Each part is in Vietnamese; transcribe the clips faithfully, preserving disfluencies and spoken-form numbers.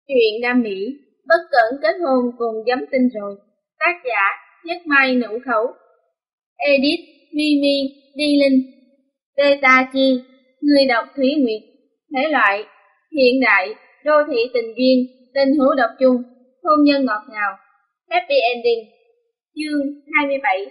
Chuyện đam mỹ, bất cẩn kết hôn cùng giấm tinh rồi. Tác giả Nhất Mai Nữu Khẩu. Edit Mimi Đi Linh. Beta Chi. Người đọc Thúy Nguyệt. Thể loại hiện đại, đô thị tình duyên, tình hữu độc chung, hôn nhân ngọt ngào, happy ending. Chương hai mươi bảy.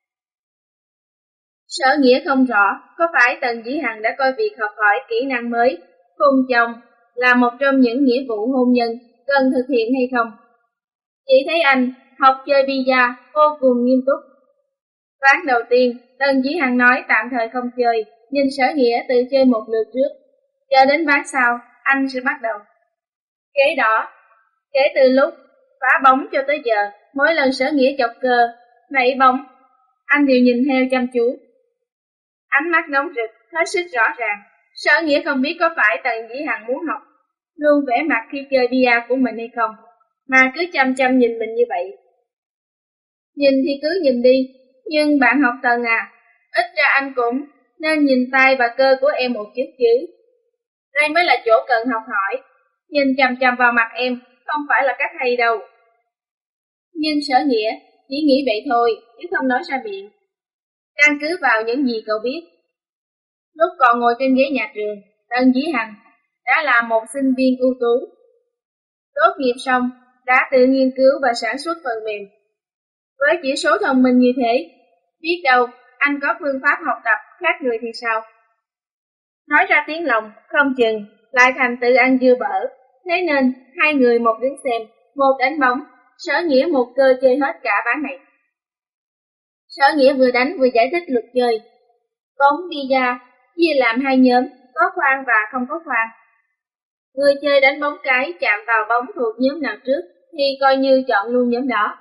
Sở Nghĩa không rõ có phải Tần Dĩ Hằng đã coi việc học hỏi kỹ năng mới cùng chồng là một trong những nghĩa vụ hôn nhân cần thực hiện hay không. Chỉ thấy anh học chơi bida vô cùng nghiêm túc. Ván đầu tiên, Tần Dĩ Hằng nói tạm thời không chơi, nhìn Sở Nghĩa tự chơi một lượt trước, chờ đến ván sau, anh sẽ bắt đầu. Kế đó, kể từ lúc phá bóng cho tới giờ, mỗi lần Sở Nghĩa chọc cờ, nảy bóng, anh đều nhìn theo chăm chú. Ánh mắt nóng rực, hết sức rõ ràng. Sở Nghĩa không biết có phải Tần Dĩ Hằng muốn học luôn vẻ mặt khi chơi bia của mình hay không, mà cứ chăm chăm nhìn mình như vậy. Nhìn thì cứ nhìn đi, nhưng bạn học Tần à, ít ra anh cũng nên nhìn tay và cơ của em một chút chứ. Đây mới là chỗ cần học hỏi. Nhìn chăm chăm vào mặt em không phải là cách hay đâu. Nhưng Sở Nghĩa chỉ nghĩ vậy thôi, chứ không nói ra miệng. Căn cứ vào những gì cậu biết, lúc còn ngồi trên ghế nhà trường, Tần Dĩ Hằng đã là một sinh viên ưu tú. Tốt nghiệp xong, đã tự nghiên cứu và sản xuất phần mềm. Với chỉ số thông minh như thế, biết đâu anh có phương pháp học tập khác người thì sao? Nói ra tiếng lòng, không chừng lại thành tự ăn dưa bở. Thế nên, hai người một đứng xem, một đánh bóng, Sở Nghĩa một cơ chơi hết cả ván này. Sở Nghĩa vừa đánh vừa giải thích luật chơi. Bóng bida chia làm hai nhóm, có khoan và không có khoan. Người chơi đánh bóng cái chạm vào bóng thuộc nhóm nào trước thì coi như chọn luôn nhóm đó.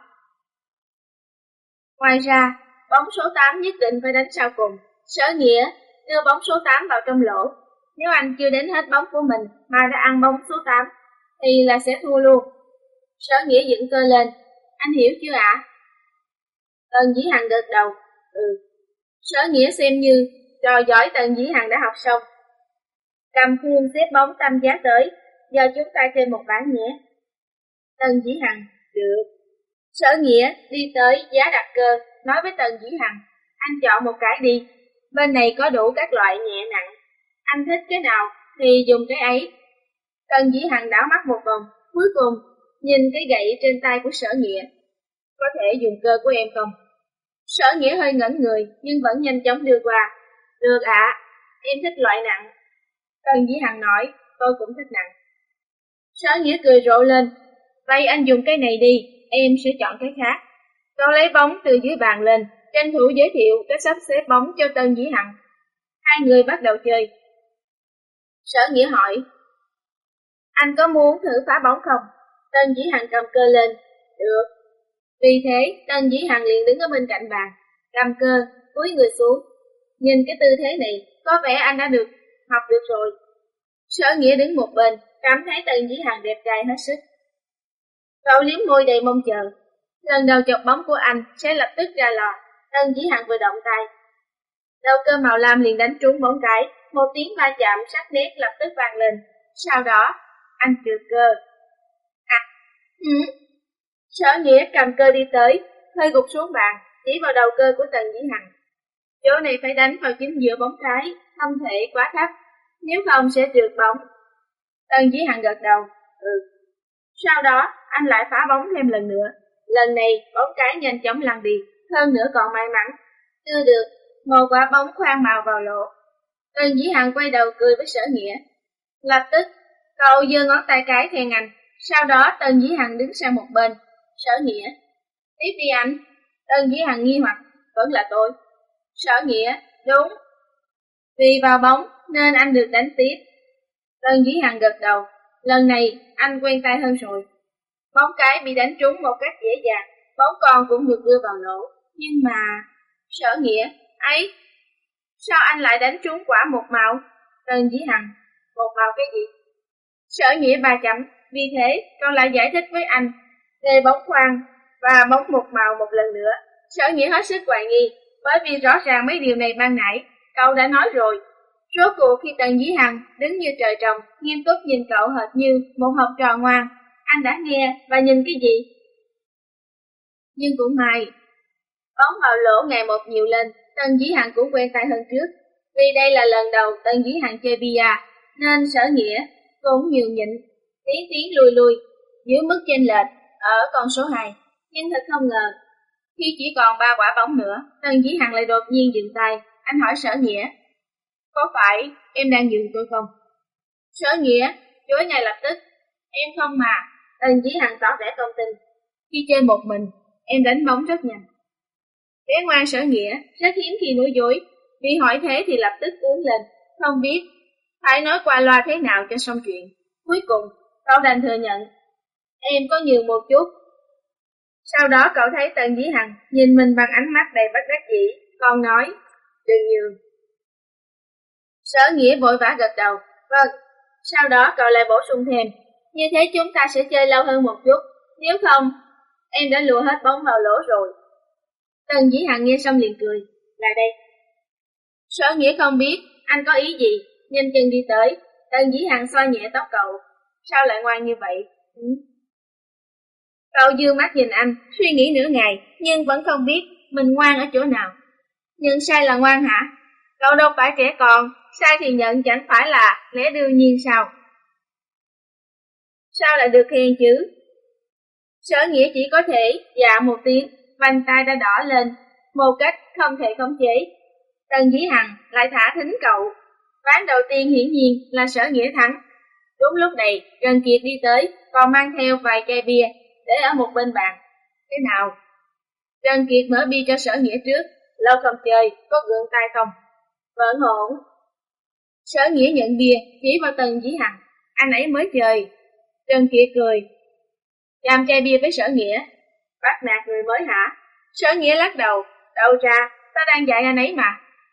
Ngoài ra, bóng số tám nhất định phải đánh sau cùng. Sở Nghĩa đưa bóng số tám vào trong lỗ. Nếu anh chưa đến hết bóng của mình mà đã ăn bóng số tám thì là sẽ thua luôn. Sở Nghĩa dựng cơ lên. Anh hiểu chưa ạ? À? Tần Dĩ Hằng gật đầu. Ừ. Sở Nghĩa xem như trò giỏi Tần Dĩ Hằng đã học xong. Cầm khuôn xếp bóng tam giác tới. Giờ chúng ta chơi một ván nhé. Tần Dĩ Hằng. Được. Sở Nghĩa đi tới giá đặt cơ, nói với Tần Dĩ Hằng. Anh chọn một cái đi. Bên này có đủ các loại nhẹ nặng. Anh thích cái nào thì dùng cái ấy. Tần Dĩ Hằng đảo mắt một vòng. Cuối cùng nhìn cái gậy trên tay của Sở Nghĩa. Có thể dùng cơ của em không? Sở Nghĩa hơi ngẩn người nhưng vẫn nhanh chóng đưa qua. Được ạ, à, em thích loại nặng. Tần Dĩ Hằng nói, tôi cũng thích nặng. Sở Nghĩa cười rộ lên. Vậy anh dùng cái này đi, em sẽ chọn cái khác. Tôi lấy bóng từ dưới bàn lên, tranh thủ giới thiệu cái sắp xếp bóng cho Tần Dĩ Hằng. Hai người bắt đầu chơi. Sở Nghĩa hỏi, anh có muốn thử phá bóng không? Tần Dĩ Hằng cầm cơ lên. Được. Vì thế, Tần Dĩ Hằng liền đứng ở bên cạnh bàn, cầm cơ, cúi người xuống. Nhìn cái tư thế này, có vẻ anh đã được học được rồi. Sở Nghĩa đứng một bên, cảm thấy Tần Dĩ Hằng đẹp trai hết sức. Cậu liếm môi đầy mong chờ. Lần đầu chọc bóng của anh sẽ lập tức ra lò. Tần Dĩ Hằng vừa động tay, đầu cơ màu lam liền đánh trúng bóng cái. Một tiếng va chạm sắc nét lập tức vang lên. Sau đó, anh trượt cơ. À, ừ. Sở Nghĩa cầm cơ đi tới, hơi gục xuống bàn, chỉ vào đầu cơ của Tần Dĩ Hằng. Chỗ này phải đánh vào chính giữa bóng cái, không thể quá thấp, nếu không sẽ trượt bóng. Tần Dĩ Hằng gật đầu. Ừ. Sau đó, anh lại phá bóng thêm lần nữa. Lần này, bóng cái nhanh chóng lăn đi, hơn nữa còn may mắn đưa được một quả bóng khoan màu vào lỗ. Tần Dĩ Hằng quay đầu cười với Sở Nghĩa. Lập tức, cậu giơ ngón tay cái khen anh. Sau đó, Tần Dĩ Hằng đứng sang một bên. Sở Nghĩa. Tiếp đi anh. Tần Dĩ Hằng nghi hoặc. Vẫn là tôi. Sở Nghĩa. Đúng. Vì vào bóng nên anh được đánh tiếp. Tần Dĩ Hằng gật đầu. Lần này anh quen tay hơn rồi. Bóng cái bị đánh trúng một cách dễ dàng. Bóng con cũng được đưa vào lỗ. Nhưng mà... Sở Nghĩa. Ấy. Sao anh lại đánh trúng quả một màu? Tần Dĩ Hằng. Một màu cái gì? Sở Nghĩa ba chấm. Vì thế con lại giải thích với anh về bóng khoan và bóng một màu một lần nữa. Sở Nghĩa hết sức hoài nghi, bởi vì rõ ràng mấy điều này ban nãy cậu đã nói rồi. Rốt cuộc khi Tần Dĩ Hằng đứng như trời trồng, nghiêm túc nhìn cậu hệt như một học trò ngoan, anh đã nghe và nhìn cái gì? Nhưng cũng may, bóng vào lỗ ngày một nhiều lên, Tần Dĩ Hằng cũng quen tay hơn trước. Vì đây là lần đầu Tần Dĩ Hằng chơi bia, nên Sở Nghĩa cũng nhiều nhịn, tiến tiến lui lui, giữ mức chênh lệch ở con số hai. Nhưng thật không ngờ, khi chỉ còn ba quả bóng nữa, Tần Dĩ Hằng lại đột nhiên dừng tay. Anh hỏi Sở Nghĩa, có phải em đang dừng tôi không? Sở Nghĩa chối ngay lập tức, em không mà. Tần Dĩ Hằng tỏ vẻ không tin. Khi chơi một mình, em đánh bóng rất nhanh. Bé ngoan Sở Nghĩa rất hiếm khi nói dối, bị hỏi thế thì lập tức cuốn lên, không biết phải nói qua loa thế nào cho xong chuyện. Cuối cùng, cậu đành thừa nhận, em có nhường một chút. Sau đó cậu thấy Tần Dĩ Hằng nhìn mình bằng ánh mắt đầy bất đắc dĩ, còn nói, đừng nhường. Sở Nghĩa vội vã gật đầu, vâng. Sau đó cậu lại bổ sung thêm, như thế chúng ta sẽ chơi lâu hơn một chút, nếu không, em đã lùa hết bóng vào lỗ rồi. Tần Dĩ Hằng nghe xong liền cười, lại đây. Sở Nghĩa không biết anh có ý gì, nhanh chân đi tới. Tần Dĩ Hằng xoa nhẹ tóc cậu, sao lại ngoan như vậy? Ừ. Cậu dương mắt nhìn anh, suy nghĩ nửa ngày, nhưng vẫn không biết mình ngoan ở chỗ nào. Nhưng sai là ngoan hả? Cậu đâu phải trẻ con, sai thì nhận chẳng phải là lẽ đương nhiên sao? Sao lại được khen chứ? Sở Nghĩa chỉ có thể dạ một tiếng, vành tay đã đỏ lên, một cách không thể khống chế. Tần Dĩ Hằng lại thả thính cậu. Ván đầu tiên hiển nhiên là Sở Nghĩa thắng. Đúng lúc này, Trần Kiệt đi tới, còn mang theo vài chai bia để ở một bên bàn. Thế nào? Trần Kiệt mở bia cho Sở Nghĩa trước. Lâu không chơi, có gượng tay không? Vẫn ổn. Sở Nghĩa nhận bia, chỉ vào Tần Dĩ Hằng. Anh ấy mới chơi. Trần Kiệt cười. Làm chai bia với Sở Nghĩa. Bắt nạt người mới hả? Sở Nghĩa lắc đầu. Đâu ra, ta đang dạy anh ấy mà.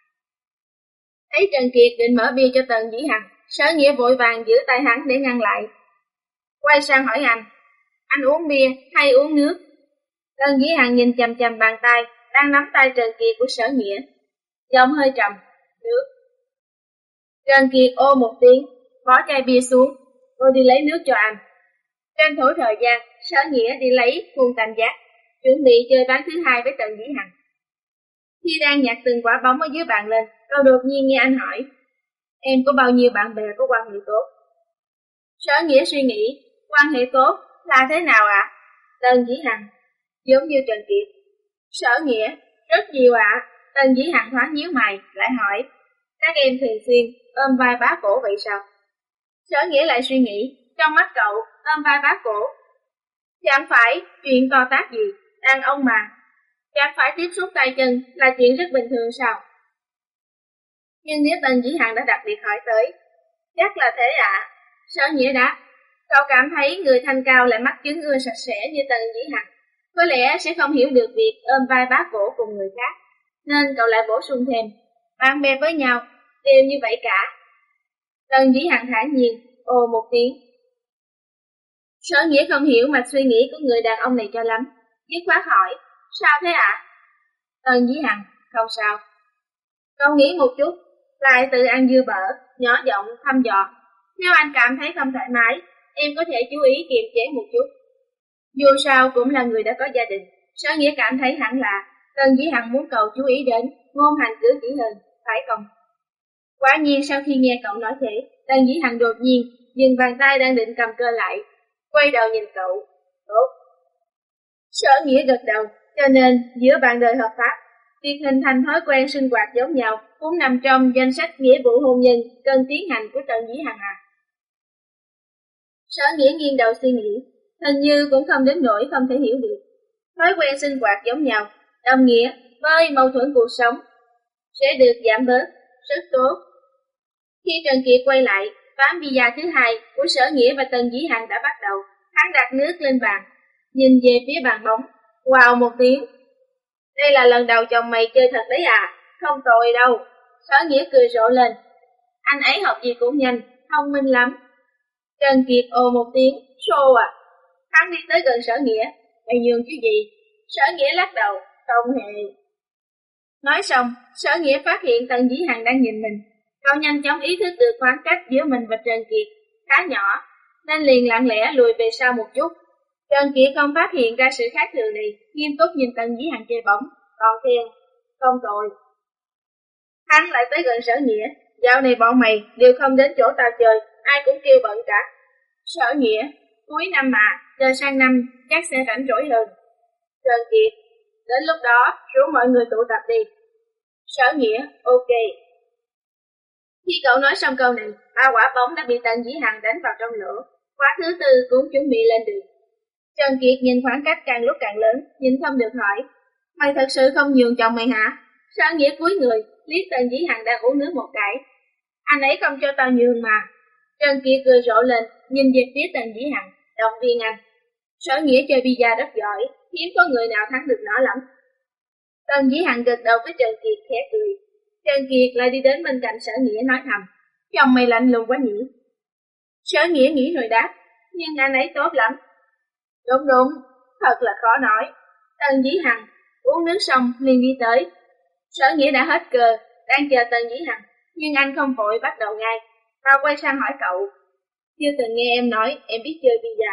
Thấy Trần Kiệt định mở bia cho Tần Dĩ Hằng, Sở Nghĩa vội vàng giữ tay hắn để ngăn lại. Quay sang hỏi anh, anh uống bia hay uống nước? Tần Dĩ Hằng nhìn chằm chằm bàn tay đang nắm tay Trần Kiệt của Sở Nghĩa, giọng hơi trầm, nước. Trần Kiệt ô một tiếng, bỏ chai bia xuống, rồi đi lấy nước cho anh. Tranh thủ thời gian, Sở Nghĩa đi lấy khuôn tam giác, chuẩn bị chơi ván thứ hai với Tần Dĩ Hằng. Khi đang nhặt từng quả bóng ở dưới bàn lên, cậu đột nhiên nghe anh hỏi, em có bao nhiêu bạn bè có quan hệ tốt? Sở Nghĩa suy nghĩ, quan hệ tốt là thế nào ạ? À? Tần Dĩ Hằng, giống như Trần Kiệt. Sở Nghĩa, rất nhiều ạ. À. Tần Dĩ Hằng thoáng nhíu mày, lại hỏi, các em thường xuyên ôm vai bá cổ vậy sao? Sở Nghĩa lại suy nghĩ, trong mắt cậu, ôm vai bá cổ chẳng phải chuyện to tát gì, đàn ông mà. Chẳng phải tiếp xúc tay chân là chuyện rất bình thường sao? Nhưng nếu Tần Dĩ Hằng đã đặc biệt hỏi tới, chắc là thế ạ. À. Sở Nghĩa đáp, cậu cảm thấy người thanh cao lại mắc chứng ưa sạch sẽ như Tần Dĩ Hằng, có lẽ sẽ không hiểu được việc ôm vai bá cổ cùng người khác, nên cậu lại bổ sung thêm, bạn bè với nhau đều như vậy cả. Tần Dĩ Hằng thản nhiên, ồ một tiếng. Sở Nghĩa không hiểu mạch suy nghĩ của người đàn ông này cho lắm, dứt khoát hỏi, sao thế ạ? À? Tần Dĩ Hằng, không sao. Cậu nghĩ một chút, lại tự ăn dưa bở, nhỏ giọng thăm dò. Nếu anh cảm thấy không thoải mái, em có thể chú ý kiềm chế một chút. Dù sao cũng là người đã có gia đình, Sở Nghĩa cảm thấy hẳn là Tần Dĩ Hằng muốn cậu chú ý đến ngôn hành cử chỉ hơn, phải không? Quả nhiên sau khi nghe cậu nói thế, Tần Dĩ Hằng đột nhiên dừng bàn tay đang định cầm cơ lại, quay đầu nhìn cậu. Tốt. Sở Nghĩa gật đầu, cho nên giữa bạn đời hợp pháp, việc hình thành thói quen sinh hoạt giống nhau cũng nằm trong danh sách nghĩa vụ hôn nhân cần tiến hành của Tần Dĩ Hằng à. Sở Nghĩa nghiêng đầu suy nghĩ, hình như cũng không đến nỗi không thể hiểu được. Thói quen sinh hoạt giống nhau, đồng nghĩa với mâu thuẫn cuộc sống sẽ được giảm bớt, rất tốt. Khi Trần Kiệt quay lại, ván bia thứ hai của Sở Nghĩa và Tần Dĩ Hằng đã bắt đầu. Hắn đặt nước lên bàn, nhìn về phía bàn bóng, wow một tiếng. Đây là lần đầu chồng mày chơi thật đấy à, không tồi đâu. Sở Nghĩa cười rộ lên, anh ấy học gì cũng nhanh, thông minh lắm. Trần Kiệt ồ một tiếng, xô à. Hắn đi tới gần Sở Nghĩa, mày nhường chứ gì? Sở Nghĩa lắc đầu, không hề. Nói xong, Sở Nghĩa phát hiện Tần Dĩ Hằng đang nhìn mình. Cậu nhanh chóng ý thức được khoảng cách giữa mình và Trần Kiệt khá nhỏ, nên liền lặng lẽ lùi về sau một chút. Trần Kiệt không phát hiện ra sự khác thường này, nghiêm túc nhìn Tần Dĩ Hằng chơi bóng, còn khen, không tồi. Hắn lại tới gần Sở Nghĩa, dạo này bọn mày đều không đến chỗ tao chơi, ai cũng kêu bận cả. Sở Nghĩa, cuối năm mà, chờ sang năm chắc sẽ rảnh rỗi hơn. Trần Kiệt, đến lúc đó rủ mọi người tụ tập đi. Sở Nghĩa, ok. Khi cậu nói xong câu này, ba quả bóng đã bị Tần Dĩ Hằng đánh vào trong lỗ. Quả thứ tư cũng chuẩn bị lên đường. Trần Kiệt nhìn khoảng cách càng lúc càng lớn, nhìn không được hỏi, mày thật sự không nhường chồng mày hả? Sở Nghĩa cúi người, liếc Tần Dĩ Hằng đang uống nước một cái. Anh ấy không cho tao nhường mà. Trần Kiệt cười rộ lên, nhìn về phía Tần Dĩ Hằng, động viên anh. Sở Nghĩa chơi bida rất giỏi, hiếm có người nào thắng được nó lắm. Tần Dĩ Hằng gật đầu với Trần Kiệt khẽ cười. Trần Kiệt lại đi đến bên cạnh Sở Nghĩa nói thầm, chồng mày lạnh lùng quá nhỉ? Sở Nghĩa nghĩ rồi đáp, nhưng anh ấy tốt lắm. Đúng đúng, thật là khó nói. Tần Dĩ Hằng uống nước xong liền đi tới. Sở Nghĩa đã hết cờ, đang chờ Tần Dĩ Hằng, nhưng anh không vội bắt đầu ngay. Tao quay sang hỏi cậu, chưa từng nghe em nói em biết chơi bida.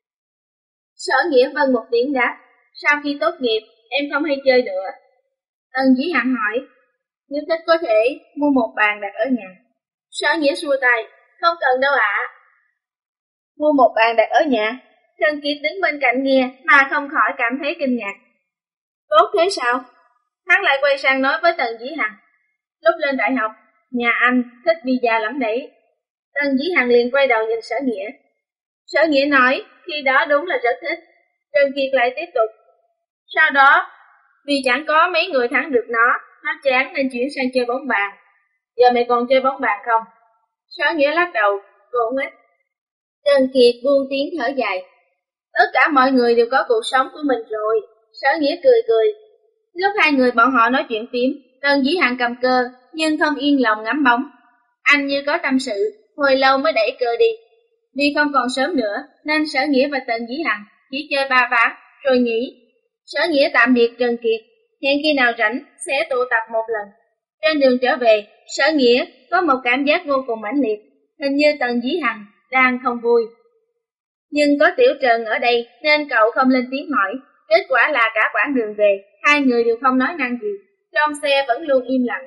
Sở Nghĩa vâng một tiếng đáp, sau khi tốt nghiệp em không hay chơi nữa. Tần Dĩ Hằng hỏi, nếu thích có thể mua một bàn đặt ở nhà. Sở Nghĩa xua tay, không cần đâu ạ. À. Mua một bàn đặt ở nhà? Trần Kiệt đứng bên cạnh nghe mà không khỏi cảm thấy kinh ngạc. Tốt thế sao? Hắn lại quay sang nói với Tần Dĩ Hằng, lúc lên đại học, nhà anh thích bida lắm đấy. Tần Dĩ Hằng liền quay đầu nhìn Sở Nghĩa. Sở Nghĩa nói, khi đó đúng là rất thích. Trần Kiệt lại tiếp tục, sau đó, vì chẳng có mấy người thắng được nó, nó chán nên chuyển sang chơi bóng bàn. Giờ mày còn chơi bóng bàn không? Sở Nghĩa lắc đầu, cũng ít. Trần Kiệt buông tiếng thở dài. Tất cả mọi người đều có cuộc sống của mình rồi. Sở Nghĩa cười cười. Lúc hai người bọn họ nói chuyện phím, Tần Dĩ Hằng cầm cơ, nhưng không yên lòng ngắm bóng. Anh như có tâm sự, hồi lâu mới đẩy cơ đi. Vì không còn sớm nữa, nên Sở Nghĩa và Tần Dĩ Hằng chỉ chơi ba ván, rồi nghỉ. Sở Nghĩa tạm biệt Trần Kiệt, hẹn khi nào rảnh sẽ tụ tập một lần. Trên đường trở về, Sở Nghĩa có một cảm giác vô cùng mãnh liệt, hình như Tần Dĩ Hằng đang không vui. Nhưng có Tiểu Trần ở đây nên cậu không lên tiếng hỏi. Kết quả là cả quãng đường về, hai người đều không nói năng gì, trong xe vẫn luôn im lặng.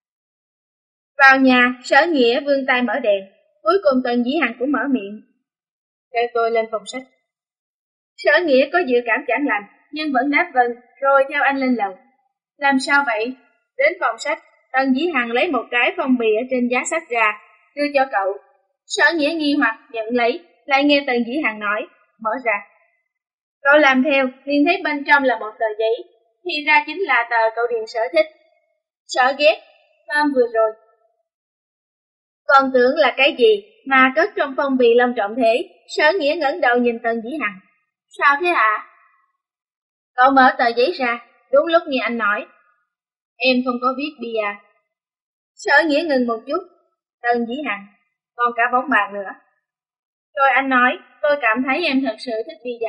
Vào nhà, Sở Nghĩa vươn tay mở đèn, cuối cùng Tần Dĩ Hằng cũng mở miệng. Theo tôi lên phòng sách. Sở Nghĩa có dự cảm chẳng lành, nhưng vẫn đáp vâng, rồi theo anh lên lầu. Làm sao vậy? Đến phòng sách, Tần Dĩ Hằng lấy một cái phong bì ở trên giá sách ra, đưa cho cậu. Sở Nghĩa nghi hoặc nhận lấy, lại nghe Tần Dĩ Hằng nói, mở ra. Cậu làm theo, liền thấy bên trong là một tờ giấy, thì ra chính là tờ cậu điền sở thích. Sở ghét, hôm vừa rồi. Còn tưởng là cái gì mà cất trong phong bì long trọng thế. Sở Nghĩa ngẩng đầu nhìn Tần Dĩ Hằng. Sao thế ạ? À? Cậu mở tờ giấy ra, đúng lúc nghe anh nói. Em không có viết bia. Sở Nghĩa ngừng một chút. Tần Dĩ Hằng, còn cả bóng bàn nữa. Rồi anh nói, tôi cảm thấy em thật sự thích bia.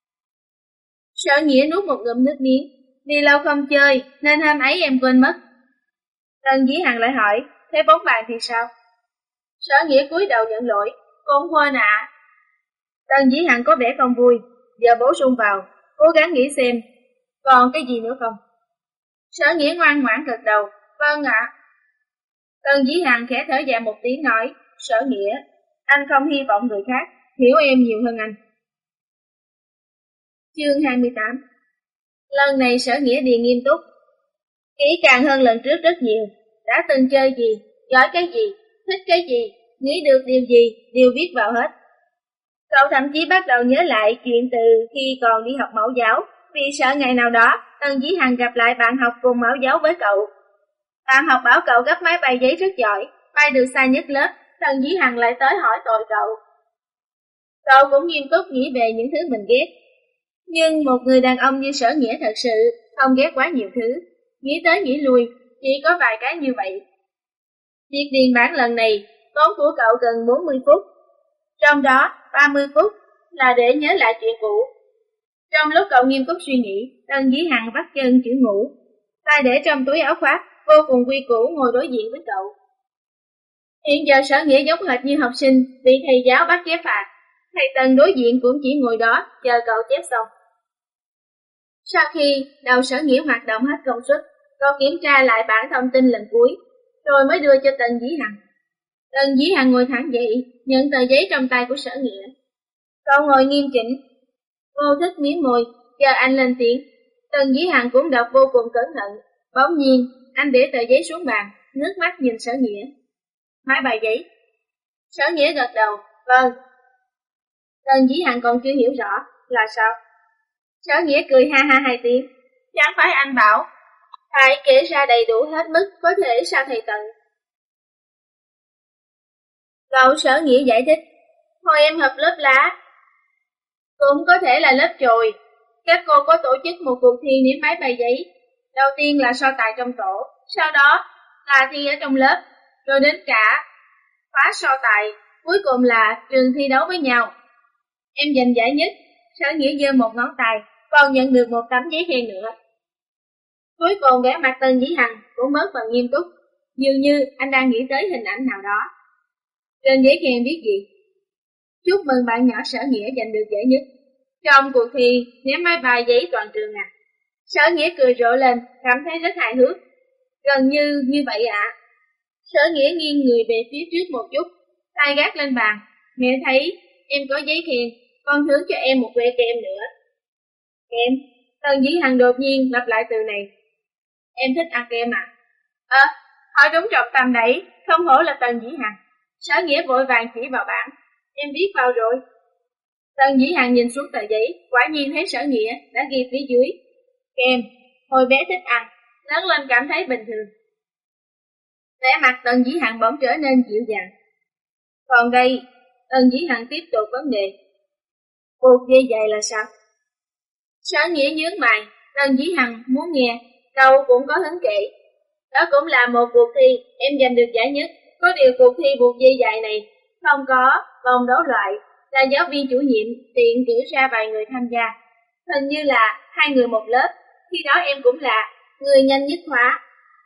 Sở Nghĩa nuốt một ngụm nước miếng. Vì lâu không chơi, nên hôm ấy em quên mất. Tần Dĩ Hằng lại hỏi, thế bóng bàn thì sao? Sở Nghĩa cúi đầu nhận lỗi, con quên ạ. Tần Dĩ Hằng có vẻ không vui, giờ bổ sung vào, cố gắng nghĩ xem, còn cái gì nữa không? Sở Nghĩa ngoan ngoãn gật đầu, vâng ạ. Tần Dĩ Hằng khẽ thở dài một tiếng nói, Sở Nghĩa, anh không hy vọng người khác hiểu em nhiều hơn anh. Chương hai mươi tám. Lần này Sở Nghĩa điền nghiêm túc, kỹ càng hơn lần trước rất nhiều, đã từng chơi gì, giỏi cái gì, thích cái gì, nghĩ được điều gì, đều viết vào hết. Cậu thậm chí bắt đầu nhớ lại chuyện từ khi còn đi học mẫu giáo, vì sợ ngày nào đó Tần Dĩ Hằng gặp lại bạn học cùng mẫu giáo với cậu. Bạn học bảo cậu gấp máy bay giấy rất giỏi, bay được xa nhất lớp, Tần Dĩ Hằng lại tới hỏi tội cậu. Cậu cũng nghiêm túc nghĩ về những thứ mình ghét. Nhưng một người đàn ông như Sở Nghĩa thật sự không ghét quá nhiều thứ, nghĩ tới nghĩ lui, chỉ có vài cái như vậy. Việc điền bản lần này tốn của cậu gần bốn mươi phút, trong đó ba mươi phút là để nhớ lại chuyện cũ. Trong lúc cậu nghiêm túc suy nghĩ, Tần Dĩ Hằng bắt chân chữ ngủ, tay để trong túi áo khoác, vô cùng quy củ ngồi đối diện với cậu. Hiện giờ Sở Nghĩa giống hệt như học sinh bị thầy giáo bắt chép phạt, Thầy Tần đối diện cũng chỉ ngồi đó chờ cậu chép xong. Sau khi đầu Sở Nghĩa hoạt động hết công suất, cậu kiểm tra lại bản thông tin lần cuối, rồi mới đưa cho Tần Dĩ Hằng. Tần Dĩ Hằng ngồi thẳng dậy, nhận tờ giấy trong tay của Sở Nghĩa. Cậu ngồi nghiêm chỉnh, vô thức mím môi, chờ anh lên tiếng. Tần Dĩ Hằng cũng đọc vô cùng cẩn thận. Bỗng nhiên, anh để tờ giấy xuống bàn, nước mắt nhìn Sở Nghĩa. Mấy bài giấy. Sở Nghĩa gật đầu, vâng. Tần Dĩ Hằng còn chưa hiểu rõ, là sao? Sở Nghĩa cười ha ha hai tiếng. Chẳng phải anh bảo phải kể ra đầy đủ hết mức có thể sao thầy Tần? Cậu Sở Nghĩa giải thích. Hồi em học lớp lá, cũng có thể là lớp chồi. Các cô có tổ chức một cuộc thi ném mấy bài giấy. Đầu tiên là so tài trong tổ, sau đó là thi ở trong lớp, rồi đến cả khóa so tài, cuối cùng là trường thi đấu với nhau. Em giành giải nhất. Sở Nghĩa giơ một ngón tay, còn nhận được một tấm giấy khen nữa. Cuối cùng vẻ mặt Tần Dĩ Hằng cũng bớt phần nghiêm túc, dường như anh đang nghĩ tới hình ảnh nào đó. Trên giấy khen viết gì? Chúc mừng bạn nhỏ Sở Nghĩa giành được giải nhất trong cuộc thi ném máy bài giấy toàn trường à. Sở Nghĩa cười rộ lên, cảm thấy rất hài hước. Gần như như vậy ạ. À. Sở Nghĩa nghiêng người về phía trước một chút, tay gác lên bàn. Mẹ thấy em có giấy khen, con thưởng cho em một que kem nữa. Kem? Tần Dĩ Hằng đột nhiên lặp lại từ này. Em thích ăn kem à? Ờ, à, hỏi đúng trọng tâm đấy, không hổ là Tần Dĩ Hằng. Sở Nghĩa vội vàng chỉ vào bảng. Em viết vào rồi. Tần Dĩ Hằng nhìn xuống tờ giấy, quả nhiên thấy Sở Nghĩa đã ghi phía dưới. Kem, hồi bé thích ăn, lớn lên cảm thấy bình thường. Vẻ mặt Tần Dĩ Hằng bỗng trở nên dịu dàng. Còn đây, Tần Dĩ Hằng tiếp tục vấn đề. Buộc dây giày là sao? Sở Nghĩa nhướng mày, Tần Dĩ Hằng muốn nghe, cậu cũng có hứng kể. Đó cũng là một cuộc thi, em giành được giải nhất. Có điều cuộc thi buộc dây giày này không có vòng đấu loại, là giáo viên chủ nhiệm tiện cử ra vài người tham gia. Hình như là hai người một lớp, khi đó em cũng là người nhanh nhất khóa.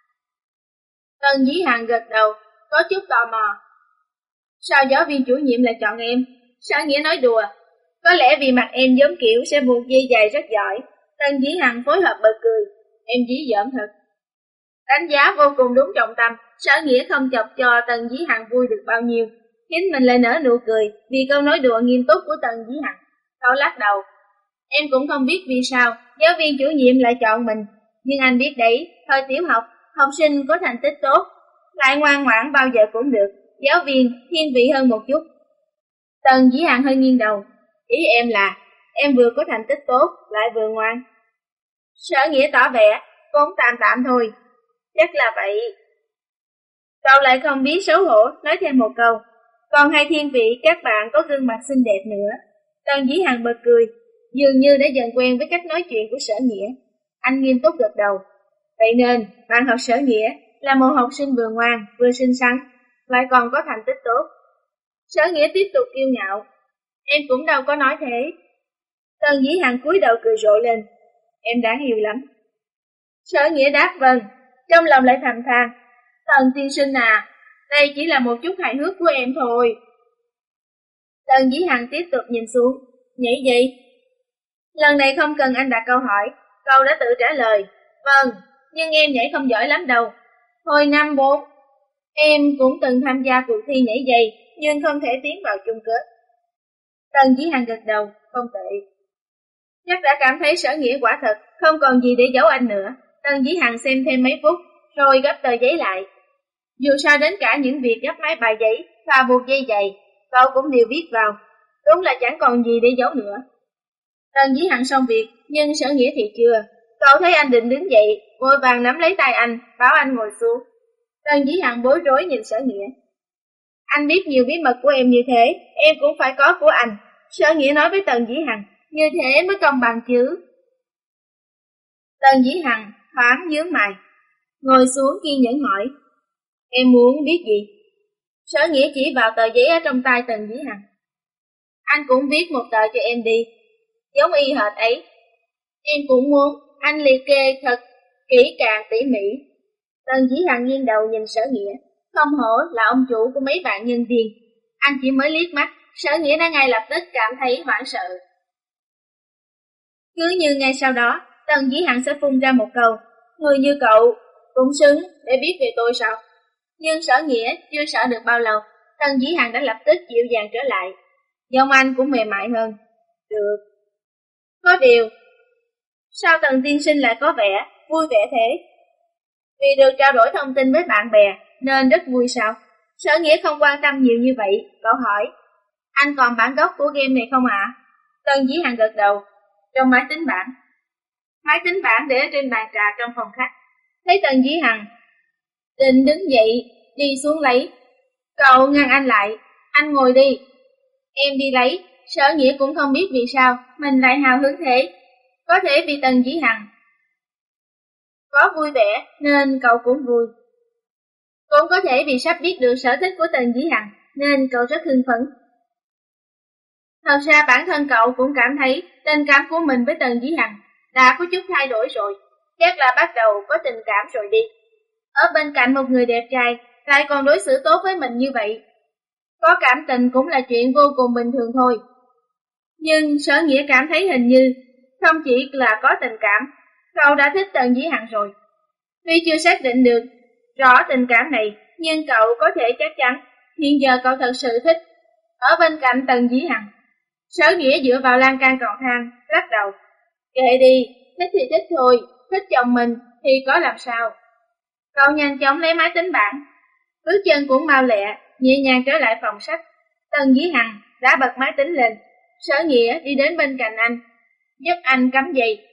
Tần Dĩ Hằng gật đầu, có chút tò mò. Sao giáo viên chủ nhiệm lại chọn em? Sở Nghĩa nói đùa. Có lẽ vì mặt em giống kiểu sẽ buộc dây giày rất giỏi. Tần Dĩ Hằng phối hợp bật cười. Em dí dỏm thật. Đánh giá vô cùng đúng trọng tâm. Sở Nghĩa không chọc cho Tần Dĩ Hằng vui được bao nhiêu. Chính mình lại nở nụ cười vì câu nói đùa nghiêm túc của Tần Dĩ Hằng. Cậu lắc đầu. Em cũng không biết vì sao giáo viên chủ nhiệm lại chọn mình. Nhưng anh biết đấy, thời tiểu học, học sinh có thành tích tốt, lại ngoan ngoãn bao giờ cũng được. Giáo viên thiên vị hơn một chút. Tần Dĩ Hằng hơi nghiêng đầu. Ý em là em vừa có thành tích tốt, lại vừa ngoan. Sở Nghĩa tỏ vẻ, cũng tạm tạm thôi. Chắc là vậy. Cậu lại không biết xấu hổ, nói thêm một câu. Còn hai thiên vị các bạn có gương mặt xinh đẹp nữa. Tần Dĩ Hằng bật cười, dường như đã dần quen với cách nói chuyện của Sở Nghĩa. Anh nghiêm túc gật đầu. Vậy nên, bạn học Sở Nghĩa là một học sinh vừa ngoan, vừa xinh xắn, lại còn có thành tích tốt. Sở Nghĩa tiếp tục kiêu ngạo. Em cũng đâu có nói thế. Tần Dĩ Hằng cúi đầu cười rộ lên. Em đáng yêu lắm. Sở Nghĩa đáp vâng, trong lòng lại thầm than. Tần tiên sinh à, đây chỉ là một chút hài hước của em thôi. Tần Dĩ Hằng tiếp tục nhìn xuống. Nhảy gì? Lần này không cần anh đặt câu hỏi, cậu đã tự trả lời. Vâng, nhưng em nhảy không giỏi lắm đâu. Hồi năm bốn, em cũng từng tham gia cuộc thi nhảy dây, nhưng không thể tiến vào chung kết. Tần Dĩ Hằng gật đầu, không tệ. Chắc đã cảm thấy Sở Nghĩa quả thật, không còn gì để giấu anh nữa. Tần Dĩ Hằng xem thêm mấy phút, rồi gấp tờ giấy lại. Dù sao đến cả những việc gấp mấy bài giấy và buộc dây giày, cậu cũng đều viết vào. Đúng là chẳng còn gì để giấu nữa. Tần Dĩ Hằng xong việc, nhưng Sở Nghĩa thì chưa. Cậu thấy anh định đứng dậy, vội vàng nắm lấy tay anh, bảo anh ngồi xuống. Tần Dĩ Hằng bối rối nhìn Sở Nghĩa. Anh biết nhiều bí mật của em như thế, em cũng phải có của anh. Sở Nghĩa nói với Tần Dĩ Hằng, như thế mới công bằng chứ. Tần Dĩ Hằng thoáng nhướng mày, ngồi xuống kiên nhẫn hỏi. Em muốn biết gì? Sở Nghĩa chỉ vào tờ giấy ở trong tay Tần Dĩ Hằng. Anh cũng viết một tờ cho em đi, giống y hệt ấy. Em cũng muốn anh liệt kê thật kỹ càng tỉ mỉ. Tần Dĩ Hằng nghiêng đầu nhìn Sở Nghĩa, không hổ là ông chủ của mấy bạn nhân viên. Anh chỉ mới liếc mắt Sở Nghĩa đã ngay lập tức cảm thấy hoảng sợ. Cứ như ngay sau đó, Tần Dĩ Hằng sẽ phun ra một câu, người như cậu cũng xứng để biết về tôi sao? Nhưng Sở Nghĩa chưa sợ được bao lâu, Tần Dĩ Hằng đã lập tức dịu dàng trở lại. Giọng anh cũng mềm mại hơn. Được. Có điều, sao Tần tiên sinh lại có vẻ vui vẻ thế? Vì được trao đổi thông tin với bạn bè nên rất vui sao? Sở Nghĩa không quan tâm nhiều như vậy, cậu hỏi. Anh còn bản gốc của game này không ạ? À? Tần Dĩ Hằng gật đầu. Trong máy tính bảng. Máy tính bảng để trên bàn trà trong phòng khách. Thấy Tần Dĩ Hằng định đứng dậy đi xuống lấy, cậu ngăn anh lại. Anh ngồi đi. Em đi lấy. Sở Nghĩa cũng không biết vì sao mình lại hào hứng thế. Có thể vì Tần Dĩ Hằng có vui vẻ nên cậu cũng vui. Cũng có thể vì sắp biết được sở thích của Tần Dĩ Hằng nên cậu rất hưng phấn. Thật ra bản thân cậu cũng cảm thấy tình cảm của mình với Tần Dĩ Hằng đã có chút thay đổi rồi. Chắc là bắt đầu có tình cảm rồi đi. Ở bên cạnh một người đẹp trai lại còn đối xử tốt với mình như vậy. Có cảm tình cũng là chuyện vô cùng bình thường thôi. Nhưng Sở Nghĩa cảm thấy hình như không chỉ là có tình cảm, cậu đã thích Tần Dĩ Hằng rồi. Tuy chưa xác định được rõ tình cảm này, nhưng cậu có thể chắc chắn hiện giờ cậu thật sự thích ở bên cạnh Tần Dĩ Hằng. Sở Nghĩa dựa vào lan can cầu thang, lắc đầu. Kệ đi, thích thì thích thôi, thích chồng mình thì có làm sao. Cậu nhanh chóng lấy máy tính bảng, bước chân cũng mau lẹ, nhẹ nhàng trở lại phòng sách. Tần Dĩ Hằng đã bật máy tính lên. Sở Nghĩa đi đến bên cạnh anh, giúp anh cắm dây.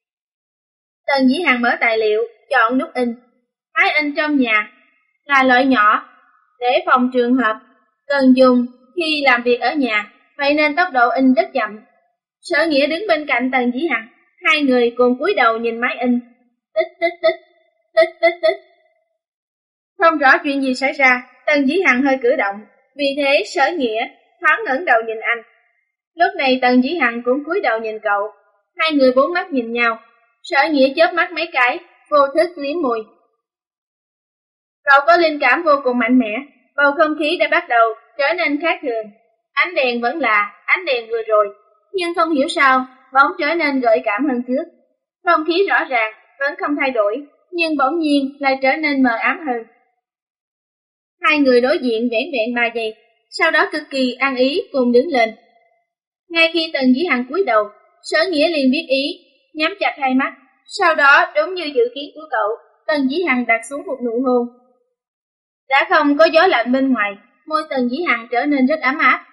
Tần Dĩ Hằng mở tài liệu, chọn nút in. Máy in trong nhà là loại nhỏ, để phòng trường hợp cần dùng khi làm việc ở nhà, vậy nên tốc độ in rất chậm. Sở Nghĩa đứng bên cạnh Tần Dĩ Hằng, hai người cùng cúi đầu nhìn máy in. Tích tích tích, tích tích tích. Không rõ chuyện gì xảy ra, Tần Dĩ Hằng hơi cử động, vì thế Sở Nghĩa thoáng ngẩng đầu nhìn anh. Lúc này Tần Dĩ Hằng cũng cúi đầu nhìn cậu, hai người bốn mắt nhìn nhau. Sở Nghĩa chớp mắt mấy cái, vô thức liếm môi. Cậu có linh cảm vô cùng mạnh mẽ, bầu không khí đã bắt đầu trở nên khác thường. Ánh đèn vẫn là ánh đèn vừa rồi, nhưng không hiểu sao bỗng trở nên gợi cảm hơn trước. Không khí rõ ràng vẫn không thay đổi, nhưng bỗng nhiên lại trở nên mờ ám hơn. Hai người đối diện vẻn vẹn ba giây, sau đó cực kỳ ăn ý cùng đứng lên. Ngay khi Tần Dĩ Hằng cúi đầu, Sở Nghĩa liền biết ý, nhắm chặt hai mắt. Sau đó đúng như dự kiến của cậu, Tần Dĩ Hằng đặt xuống một nụ hôn. Đã không có gió lạnh bên ngoài, môi Tần Dĩ Hằng trở nên rất ấm áp.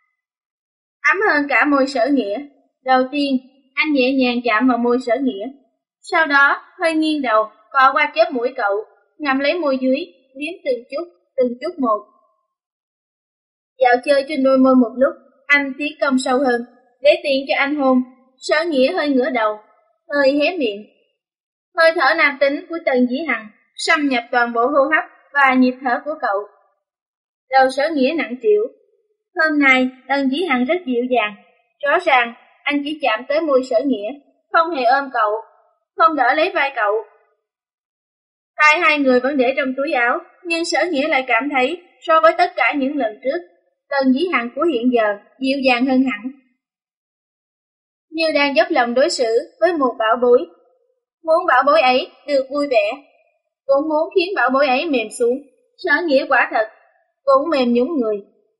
Ấm hơn cả môi Sở Nghĩa. Đầu tiên, anh nhẹ nhàng chạm vào môi Sở Nghĩa. Sau đó, hơi nghiêng đầu, cọ qua chớp mũi cậu, ngậm lấy môi dưới, liếm từng chút, từng chút một. Dạo chơi trên đôi môi một lúc, anh tiến công sâu hơn, để tiện cho anh hôn. Sở Nghĩa hơi ngửa đầu, hơi hé miệng. Hơi thở nam tính của Tần Dĩ Hằng xâm nhập toàn bộ hô hấp và nhịp thở của cậu. Đầu Sở Nghĩa nặng trĩu. Hôm nay, Tần Dĩ Hằng rất dịu dàng. Rõ ràng, anh chỉ chạm tới môi Sở Nghĩa, không hề ôm cậu, không đỡ lấy vai cậu. Tay hai người vẫn để trong túi áo, nhưng Sở Nghĩa lại cảm thấy so với tất cả những lần trước, Tần Dĩ Hằng của hiện giờ dịu dàng hơn hẳn. Như đang dốc lòng đối xử với một bảo bối. Muốn bảo bối ấy được vui vẻ, cũng muốn khiến bảo bối ấy mềm xuống. Sở Nghĩa quả thật cũng mềm nhũn người,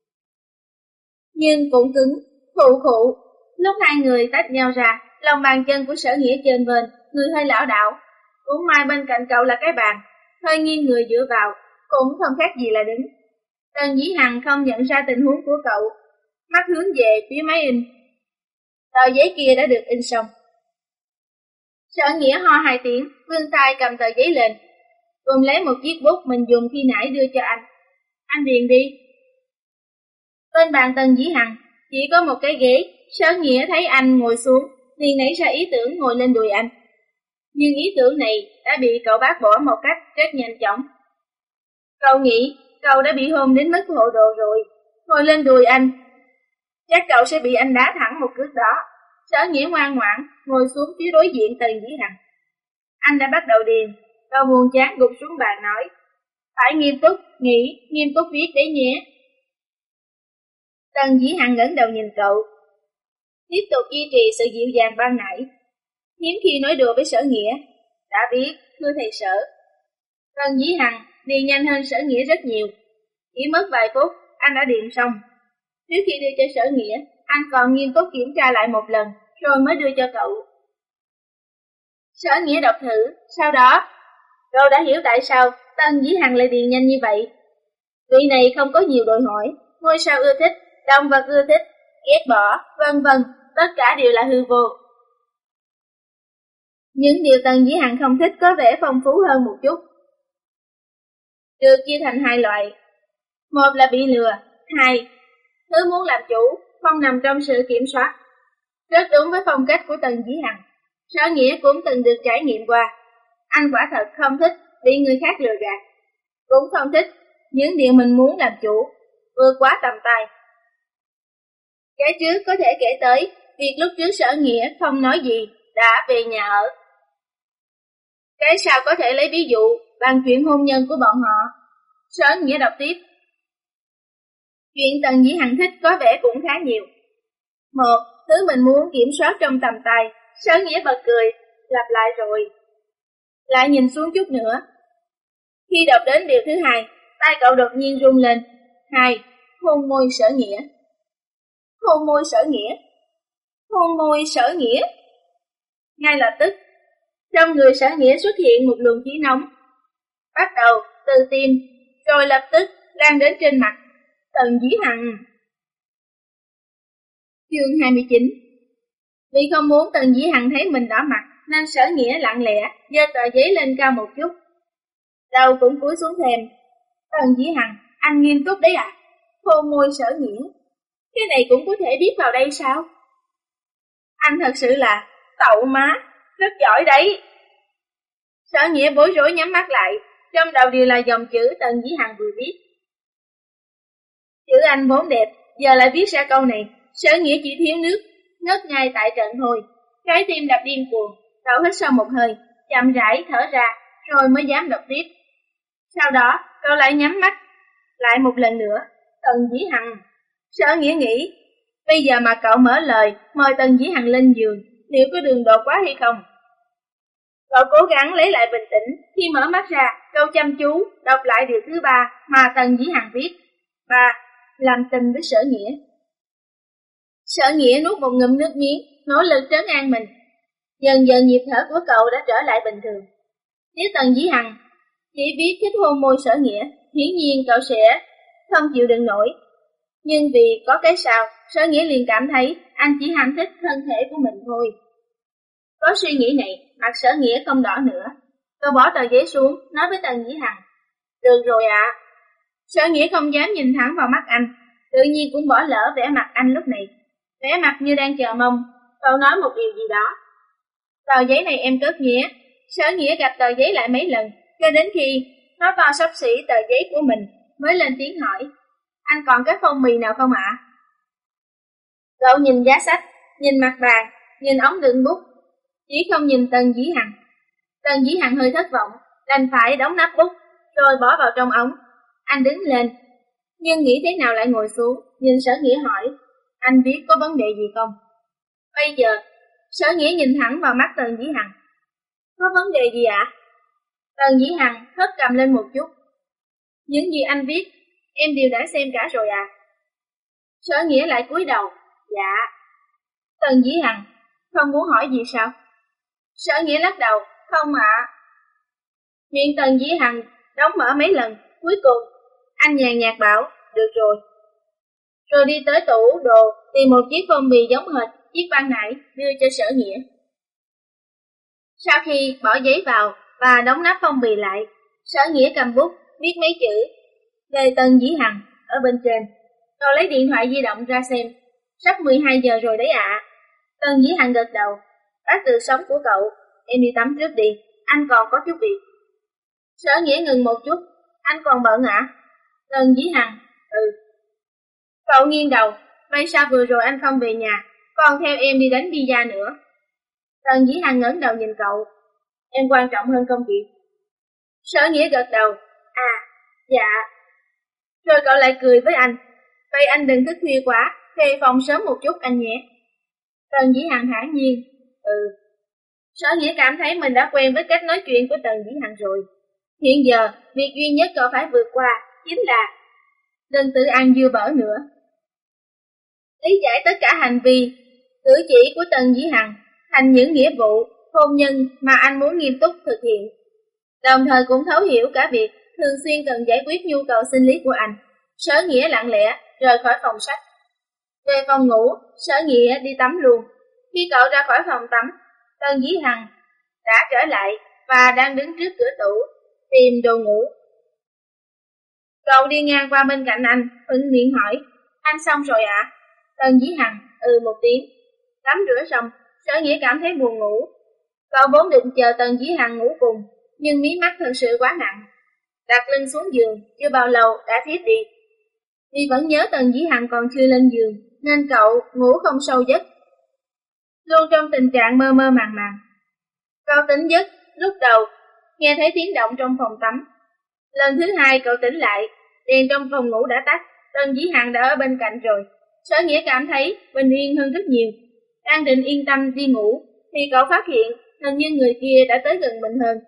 nhưng cũng cứng, khụ khụ. Lúc hai người tách nhau ra, lòng bàn chân của Sở Nghĩa chênh vênh, người hơi lảo đảo. Cũng may bên cạnh cậu là cái bàn, hơi nghiêng người dựa vào, cũng không khác gì là đứng. Tần Dĩ Hằng không nhận ra tình huống của cậu, mắt hướng về phía máy in. Tờ giấy kia đã được in xong. Sở Nghĩa ho hai tiếng, vươn tay cầm tờ giấy lên, cùng lấy một chiếc bút mình dùng khi nãy đưa cho anh. Anh điền đi. Bên bàn Tần Dĩ Hằng chỉ có một cái ghế. Sở Nghĩa thấy anh ngồi xuống, liền nảy ra ý tưởng ngồi lên đùi anh. Nhưng ý tưởng này đã bị cậu bác bỏ một cách rất nhanh chóng. Cậu nghĩ cậu đã bị hôn đến mức hồ đồ rồi, ngồi lên đùi anh, chắc cậu sẽ bị anh đá thẳng một cước đó. Sở Nghĩa ngoan ngoãn ngồi xuống phía đối diện Tần Dĩ Hằng. Anh đã bắt đầu điền, cậu buồn chán gục xuống bàn nói, phải nghiêm túc nghĩ, nghiêm túc viết đấy nhé. Tần Dĩ Hằng ngẩng đầu nhìn cậu, tiếp tục duy trì sự dịu dàng ban nãy. Hiếm khi nói đùa với Sở Nghĩa. Đã biết, thưa thầy Sở. Tần Dĩ Hằng đi nhanh hơn Sở Nghĩa rất nhiều. Chỉ mất vài phút, anh đã điền xong. Trước khi đưa cho Sở Nghĩa, anh còn nghiêm túc kiểm tra lại một lần, rồi mới đưa cho cậu. Sở Nghĩa đọc thử, sau đó, cậu đã hiểu tại sao Tần Dĩ Hằng lại điền nhanh như vậy. Vị này không có nhiều đòi hỏi, ngôi sao ưa thích, động vật ưa thích, ghét bỏ, vân vân, tất cả đều là hư vô. Những điều Tần Dĩ Hằng không thích có vẻ phong phú hơn một chút. Được chia thành hai loại. Một là bị lừa, hai, thứ muốn làm chủ, không nằm trong sự kiểm soát. Rất đúng với phong cách của Tần Dĩ Hằng. Sở Nghĩa cũng từng được trải nghiệm qua. Anh quả thật không thích bị người khác lừa gạt, cũng không thích những điều mình muốn làm chủ vượt quá tầm tay. Cái trước có thể kể tới việc lúc trước Sở Nghĩa không nói gì đã về nhà ở. Cái sau có thể lấy ví dụ bằng chuyện hôn nhân của bọn họ. Sở Nghĩa đọc tiếp. Chuyện Tần Dĩ Hằng thích có vẻ cũng khá nhiều. Một, thứ mình muốn kiểm soát trong tầm tay. Sở Nghĩa bật cười, lặp lại rồi. Lại nhìn xuống chút nữa. Khi đọc đến điều thứ hai, tay cậu đột nhiên rung lên. Hai, hôn môi Sở Nghĩa. Hôn môi Sở Nghĩa. Hôn môi Sở Nghĩa. Ngay lập tức, trong người Sở Nghĩa xuất hiện một luồng khí nóng. Bắt đầu từ tim, rồi lập tức lan đến trên mặt Tần Dĩ Hằng. Chương hai mươi chín. Vì không muốn Tần Dĩ Hằng thấy mình đỏ mặt, nên Sở Nghĩa lặng lẽ giơ tờ giấy lên cao một chút. Đầu cũng cúi xuống thềm. Tần Dĩ Hằng, anh nghiêm túc đấy à? Hôn môi Sở Nghĩa. Cái này cũng có thể viết vào đây sao? Anh thật sự là tậu má, rất giỏi đấy. Sở Nghĩa bối rối nhắm mắt lại, trong đầu đều là dòng chữ Tần Dĩ Hằng vừa viết. Chữ Anh vốn đẹp, giờ lại viết ra câu này, Sở Nghĩa chỉ thiếu nước, ngất ngay tại trận thôi. Trái tim đập điên cuồng, cậu hít sâu một hơi, chậm rãi thở ra, rồi mới dám đọc tiếp. Sau đó, cậu lại nhắm mắt, lại một lần nữa, Tần Dĩ Hằng. Sở Nghĩa nghĩ, bây giờ mà cậu mở lời mời Tần Dĩ Hằng lên giường, liệu có đường đột quá hay không? Cậu cố gắng lấy lại bình tĩnh, khi mở mắt ra, cậu chăm chú đọc lại điều thứ ba mà Tần Dĩ Hằng viết. Ba, làm tình với Sở Nghĩa. Sở Nghĩa nuốt một ngụm nước miếng, nỗ lực trấn an mình. Dần dần nhịp thở của cậu đã trở lại bình thường. Nếu Tần Dĩ Hằng chỉ viết thích hôn môi Sở Nghĩa, hiển nhiên cậu sẽ không chịu đựng nổi. Nhưng vì có cái sao, Sở Nghĩa liền cảm thấy anh chỉ ham thích thân thể của mình thôi. Có suy nghĩ này, mặt Sở Nghĩa không đỏ nữa. Cậu bỏ tờ giấy xuống, nói với Tần Dĩ Hằng. Được rồi ạ. À. Sở Nghĩa không dám nhìn thẳng vào mắt anh, tự nhiên cũng bỏ lỡ vẻ mặt anh lúc này. Vẻ mặt như đang chờ mong, cậu nói một điều gì đó. Tờ giấy này em cất nhé. Sở Nghĩa gạch tờ giấy lại mấy lần, cho đến khi nó to xấp xỉ tờ giấy của mình, mới lên tiếng hỏi. Anh còn cái phong bì nào không ạ? À? Cậu nhìn giá sách, nhìn mặt bàn, nhìn ống đựng bút, chỉ không nhìn Tần Dĩ Hằng. Tần Dĩ Hằng hơi thất vọng, đành phải đóng nắp bút, rồi bỏ vào trong ống. Anh đứng lên, nhưng nghĩ thế nào lại ngồi xuống, nhìn Sở Nghĩa hỏi, anh biết có vấn đề gì không? Bây giờ, Sở Nghĩa nhìn thẳng vào mắt Tần Dĩ Hằng. Có vấn đề gì ạ? À? Tần Dĩ Hằng hất cầm lên một chút. Những gì anh viết, em đều đã xem cả rồi à? Sở Nghĩa lại cúi đầu. Dạ. Tần Dĩ Hằng không muốn hỏi gì sao? Sở Nghĩa lắc đầu. Không ạ. À. Miệng Tần Dĩ Hằng đóng mở mấy lần. Cuối cùng anh nhàn nhạt bảo. Được rồi. Rồi đi tới tủ đồ tìm một chiếc phong bì giống hệt chiếc ban nãy, đưa cho Sở Nghĩa. Sau khi bỏ giấy vào và đóng nắp phong bì lại, Sở Nghĩa cầm bút viết mấy chữ về Tần Dĩ Hằng ở bên trên. Cậu lấy điện thoại di động ra xem. Sắp mười hai giờ rồi đấy ạ. À. Tần Dĩ Hằng gật đầu. Bác từ sống của cậu, em đi tắm trước đi, anh còn có chút việc. Sở Nghĩa ngừng một chút. Anh còn bận ạ? À? Tần Dĩ Hằng. Ừ. Cậu nghiêng đầu. Vậy sao vừa rồi anh không về nhà, còn theo em đi đánh pizza nữa? Tần Dĩ Hằng ngẩng đầu nhìn cậu. Em quan trọng hơn công việc. Sở Nghĩa gật đầu. À, dạ. Rồi cậu lại cười với anh. vậy anh đừng thức khuya quá, về phòng sớm một chút anh nhé. Tần Dĩ Hằng thản nhiên, ừ. Sở Nghĩa cảm thấy mình đã quen với cách nói chuyện của Tần Dĩ Hằng rồi. Hiện giờ, việc duy nhất cậu phải vượt qua chính là đừng tự ăn dưa bở nữa. Lý giải tất cả hành vi, cử chỉ của Tần Dĩ Hằng thành những nghĩa vụ, hôn nhân mà anh muốn nghiêm túc thực hiện. Đồng thời cũng thấu hiểu cả việc thường xuyên cần giải quyết nhu cầu sinh lý của anh. Sở Nghĩa lặng lẽ rời khỏi phòng sách. Về phòng ngủ, Sở Nghĩa đi tắm luôn. Khi cậu ra khỏi phòng tắm, Tần Dĩ Hằng đã trở lại và đang đứng trước cửa tủ tìm đồ ngủ. Cậu đi ngang qua bên cạnh anh, thuận miệng hỏi, anh xong rồi ạ? À? Tần Dĩ Hằng ừ một tiếng. Tắm rửa xong, Sở Nghĩa cảm thấy buồn ngủ. Cậu vốn định chờ Tần Dĩ Hằng ngủ cùng, nhưng mí mắt thật sự quá nặng. Đặt lưng xuống giường, chưa bao lâu đã thiếp đi. Vì vẫn nhớ Tần Dĩ Hằng còn chưa lên giường, nên cậu ngủ không sâu giấc, luôn trong tình trạng mơ mơ màng màng. Cậu tỉnh giấc, lúc đầu nghe thấy tiếng động trong phòng tắm. Lần thứ hai cậu tỉnh lại, đèn trong phòng ngủ đã tắt, Tần Dĩ Hằng đã ở bên cạnh rồi. Sở Nghĩa cảm thấy bình yên hơn rất nhiều. Đang định yên tâm đi ngủ, thì cậu phát hiện hình như người kia đã tới gần mình hơn.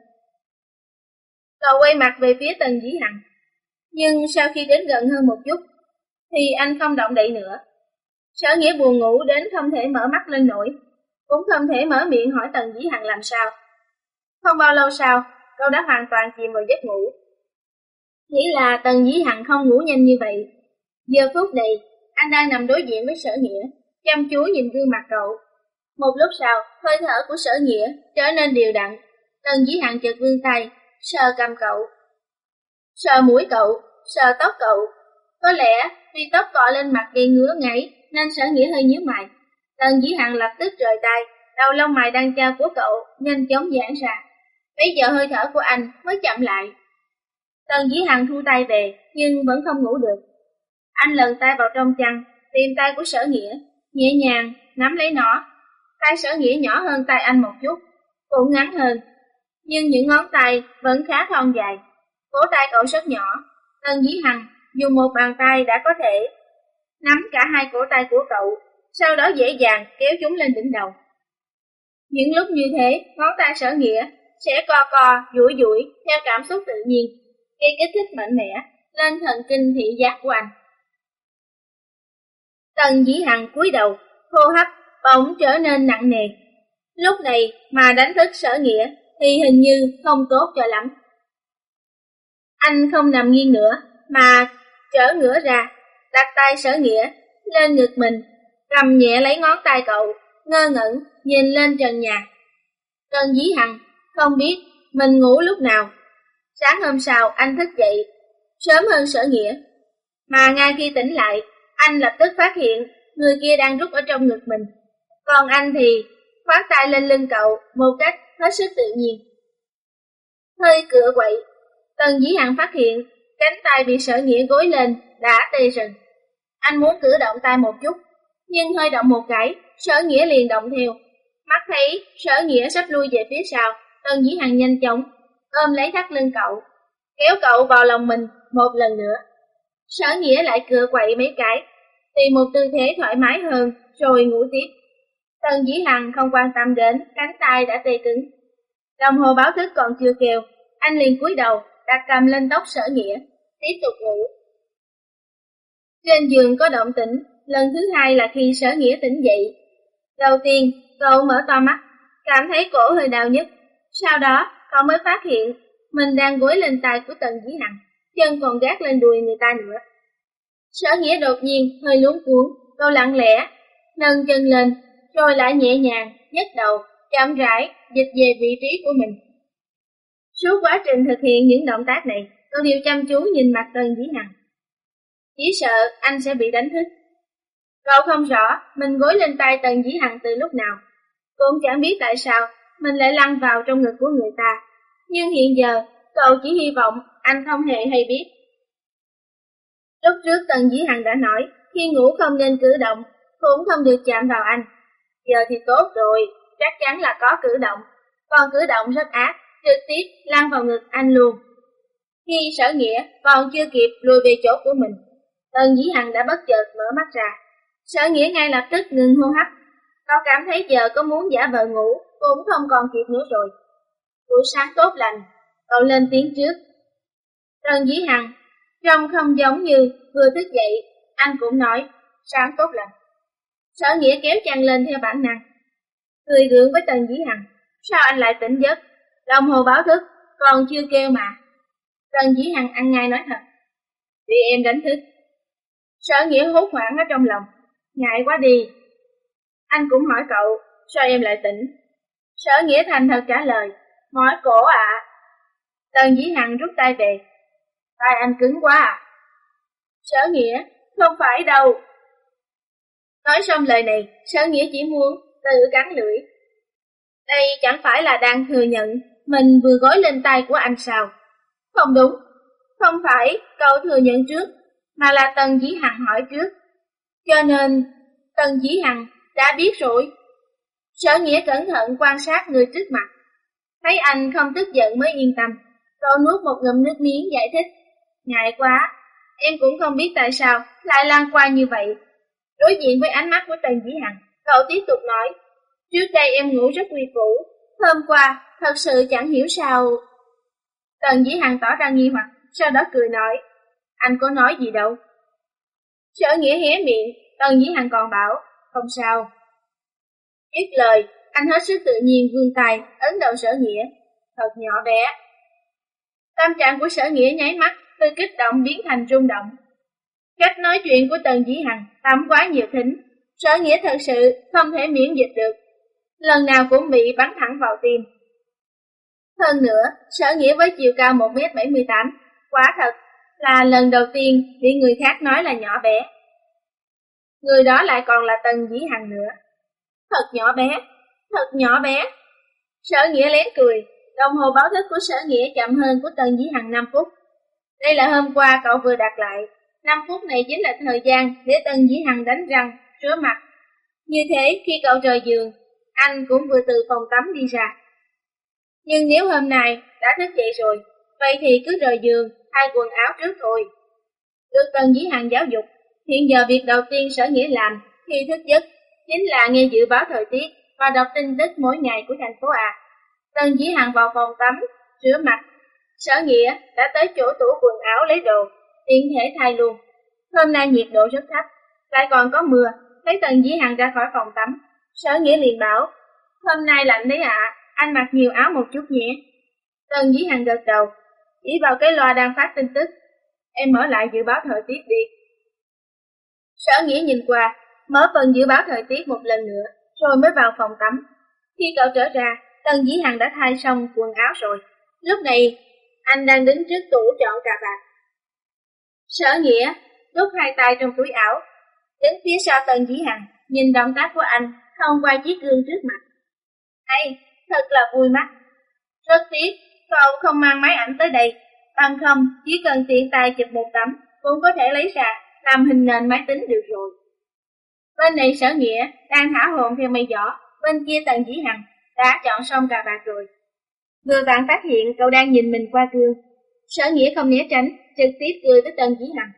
Cậu quay mặt về phía Tần Dĩ Hằng, nhưng sau khi đến gần hơn một chút, thì anh không động đậy nữa. Sở Nghĩa buồn ngủ đến không thể mở mắt lên nổi, cũng không thể mở miệng hỏi Tần Dĩ Hằng làm sao. Không bao lâu sau, cậu đã hoàn toàn chìm vào giấc ngủ. Chỉ là Tần Dĩ Hằng không ngủ nhanh như vậy. Giờ phút này, anh đang nằm đối diện với Sở Nghĩa, chăm chú nhìn gương mặt cậu. Một lúc sau, hơi thở của Sở Nghĩa trở nên đều đặn. Tần Dĩ Hằng chợt vươn tay, sờ cằm cậu, sờ mũi cậu, sờ tóc cậu. Có lẽ vì tóc cọ lên mặt gây ngứa ngáy, nên Sở Nghĩa hơi nhíu mày. Tần Dĩ Hằng lập tức rời tay, đầu lông mày đang trao của cậu nhanh chóng giãn ra. Bây giờ hơi thở của anh mới chậm lại. Tần Dĩ Hằng thu tay về, nhưng vẫn không ngủ được. Anh lần tay vào trong chăn, tìm tay của Sở Nghĩa, nhẹ nhàng nắm lấy nó. Tay Sở Nghĩa nhỏ hơn tay anh một chút, cũng ngắn hơn, nhưng những ngón tay vẫn khá thon dài. Cổ tay cậu rất nhỏ. Tần Dĩ Hằng dùng một bàn tay đã có thể nắm cả hai cổ tay của cậu, sau đó dễ dàng kéo chúng lên đỉnh đầu. Những lúc như thế, ngón tay Sở Nghĩa sẽ co co, duỗi duỗi theo cảm xúc tự nhiên, gây kích thích mạnh mẽ lên thần kinh thị giác của anh. Tần Dĩ Hằng cúi đầu, hô hấp bỗng trở nên nặng nề. Lúc này mà đánh thức Sở Nghĩa thì hình như không tốt cho lắm. Anh không nằm nghiêng nữa, mà trở ngửa ra, đặt tay Sở Nghĩa lên ngực mình, cầm nhẹ lấy ngón tay cậu, ngơ ngẩn nhìn lên trần nhà. Tần Dĩ Hằng không biết mình ngủ lúc nào. Sáng hôm sau anh thức dậy sớm hơn Sở Nghĩa, mà ngay khi tỉnh lại, anh lập tức phát hiện người kia đang rút ở trong ngực mình. Còn anh thì khoác tay lên lưng cậu một cách hết sức tự nhiên. Hơi cựa quậy, Tần Dĩ Hằng phát hiện cánh tay bị Sở Nghĩa gối lên đã tê rần. Anh muốn cử động tay một chút, nhưng hơi động một cái, Sở Nghĩa liền động theo. Mắt thấy Sở Nghĩa sắp lui về phía sau, Tần Dĩ Hằng nhanh chóng ôm lấy thắt lưng cậu, kéo cậu vào lòng mình một lần nữa. Sở Nghĩa lại cựa quậy mấy cái, tìm một tư thế thoải mái hơn rồi ngủ tiếp. Tần Dĩ Hằng không quan tâm đến cánh tay đã tê cứng. Đồng hồ báo thức còn chưa kêu, anh liền cúi đầu đặt cầm lên tóc Sở Nghĩa, tiếp tục ngủ. Trên giường có động tĩnh, lần thứ hai là khi Sở Nghĩa tỉnh dậy. Đầu tiên, cậu mở to mắt, cảm thấy cổ hơi đau nhức. Sau đó, cậu mới phát hiện mình đang gối lên tay của Tần Dĩ Hằng, chân còn gác lên đùi người ta nữa. Sở Nghĩa đột nhiên hơi luống cuống, cậu lặng lẽ nâng chân lên, rồi lại nhẹ nhàng nhấc đầu, chậm rãi dịch về vị trí của mình. Suốt quá trình thực hiện những động tác này, cậu đều chăm chú nhìn mặt Tần Dĩ Hằng, chỉ sợ anh sẽ bị đánh thức. Cậu không rõ mình gối lên tay Tần Dĩ Hằng từ lúc nào, cũng chẳng biết tại sao mình lại lăn vào trong ngực của người ta. Nhưng hiện giờ, cậu chỉ hy vọng anh không hề hay biết. Lúc trước Tần Dĩ Hằng đã nói, khi ngủ không nên cử động, cũng không được chạm vào anh. Giờ thì tốt rồi, chắc chắn là có cử động, còn cử động rất ác, trực tiếp lăn vào ngực anh luôn. Khi Sở Nghĩa còn chưa kịp lùi về chỗ của mình, Tần Dĩ Hằng đã bất chợt mở mắt ra. Sở Nghĩa ngay lập tức ngừng hô hấp. Cậu cảm thấy giờ có muốn giả vờ ngủ cũng không còn kịp nữa rồi. Buổi sáng tốt lành, cậu lên tiếng trước. Tần Dĩ Hằng trông không giống như vừa thức dậy, anh cũng nói sáng tốt lành. Sở Nghĩa kéo chăn lên theo bản năng, cười gượng với Tần Dĩ Hằng. Sao anh lại tỉnh giấc? Đồng hồ báo thức còn chưa kêu mà. Tần Dĩ Hằng ăn ngay nói thật. Vì em đánh thức. Sở Nghĩa hốt hoảng ở trong lòng. Ngại quá đi. Anh cũng hỏi cậu, sao em lại tỉnh? Sở Nghĩa thành thật trả lời, mỏi cổ ạ. À. Tần Dĩ Hằng rút tay về. Tay anh cứng quá à? Sở Nghĩa, không phải đâu. Nói xong lời này, Sở Nghĩa chỉ muốn tự cắn lưỡi. Đây chẳng phải là đang thừa nhận mình vừa gối lên tay của anh sao? Không đúng, không phải cậu thừa nhận trước, mà là Tần Dĩ Hằng hỏi trước. Cho nên, Tần Dĩ Hằng đã biết rồi. Sở Nghĩa cẩn thận quan sát người trước mặt. Thấy anh không tức giận mới yên tâm. Cậu nuốt một ngụm nước miếng giải thích. Ngại quá, em cũng không biết tại sao lại lan qua như vậy. Đối diện với ánh mắt của Tần Dĩ Hằng, cậu tiếp tục nói. Trước đây em ngủ rất quy củ. Hôm qua, thật sự chẳng hiểu sao. Tần Dĩ Hằng tỏ ra nghi hoặc, sau đó cười nói. Anh có nói gì đâu. Sở Nghĩa hé miệng, Tần Dĩ Hằng còn bảo. Không sao. Dứt lời, anh hết sức tự nhiên vươn tay, ấn đầu Sở Nghĩa. Thật nhỏ bé. Tâm trạng của Sở Nghĩa nháy mắt, từ kích động biến thành rung động. Cách nói chuyện của Tần Dĩ Hằng tắm quá nhiều thính. Sở Nghĩa thật sự không thể miễn dịch được. Lần nào cũng bị bắn thẳng vào tim. Hơn nữa, Sở Nghĩa với chiều cao một mét bảy mươi tám, quả thật là lần đầu tiên bị người khác nói là nhỏ bé. Người đó lại còn là Tần Dĩ Hằng nữa. Thật nhỏ bé, thật nhỏ bé. Sở Nghĩa lén cười, đồng hồ báo thức của Sở Nghĩa chậm hơn của Tần Dĩ Hằng năm phút. Đây là hôm qua cậu vừa đặt lại, năm phút này chính là thời gian để Tần Dĩ Hằng đánh răng, rửa mặt. Như thế khi cậu rời giường, anh cũng vừa từ phòng tắm đi ra. Nhưng nếu hôm nay đã thức dậy rồi, vậy thì cứ rời giường, thay quần áo trước thôi. Được Tần Dĩ Hằng giáo dục, hiện giờ việc đầu tiên Sở Nghĩa làm khi thức giấc chính là nghe dự báo thời tiết và đọc tin tức mỗi ngày của thành phố A. Tần Dĩ Hằng vào phòng tắm, rửa mặt. Sở Nghĩa đã tới chỗ tủ quần áo lấy đồ, tiện thể thay luôn. Hôm nay nhiệt độ rất thấp, lại còn có mưa. Thấy Tần Dĩ Hằng ra khỏi phòng tắm, Sở Nghĩa liền bảo, hôm nay lạnh đấy ạ, à, anh mặc nhiều áo một chút nhé. Tần Dĩ Hằng gật đầu, chỉ vào cái loa đang phát tin tức. Em mở lại dự báo thời tiết đi. Sở Nghĩa nhìn qua, mở phần dự báo thời tiết một lần nữa, rồi mới vào phòng tắm. Khi cậu trở ra, Tần Dĩ Hằng đã thay xong quần áo rồi. Lúc này, anh đang đứng trước tủ chọn cà vạt. Sở Nghĩa đút hai tay trong túi áo, đứng phía sau Tần Dĩ Hằng, nhìn động tác của anh thông qua chiếc gương trước mặt. Hay, thật là vui mắt. Rất tiếc, cậu không mang máy ảnh tới đây, bằng không chỉ cần tiện tay chụp một tấm cũng có thể lấy ra làm hình nền máy tính được rồi. Bên này Sở Nghĩa đang thả hồn theo mây gió, bên kia Tần Dĩ Hằng đã chọn xong cà vạt rồi. Vừa vặn phát hiện cậu đang nhìn mình qua gương, Sở Nghĩa không né tránh, trực tiếp cười với Tần Dĩ Hằng.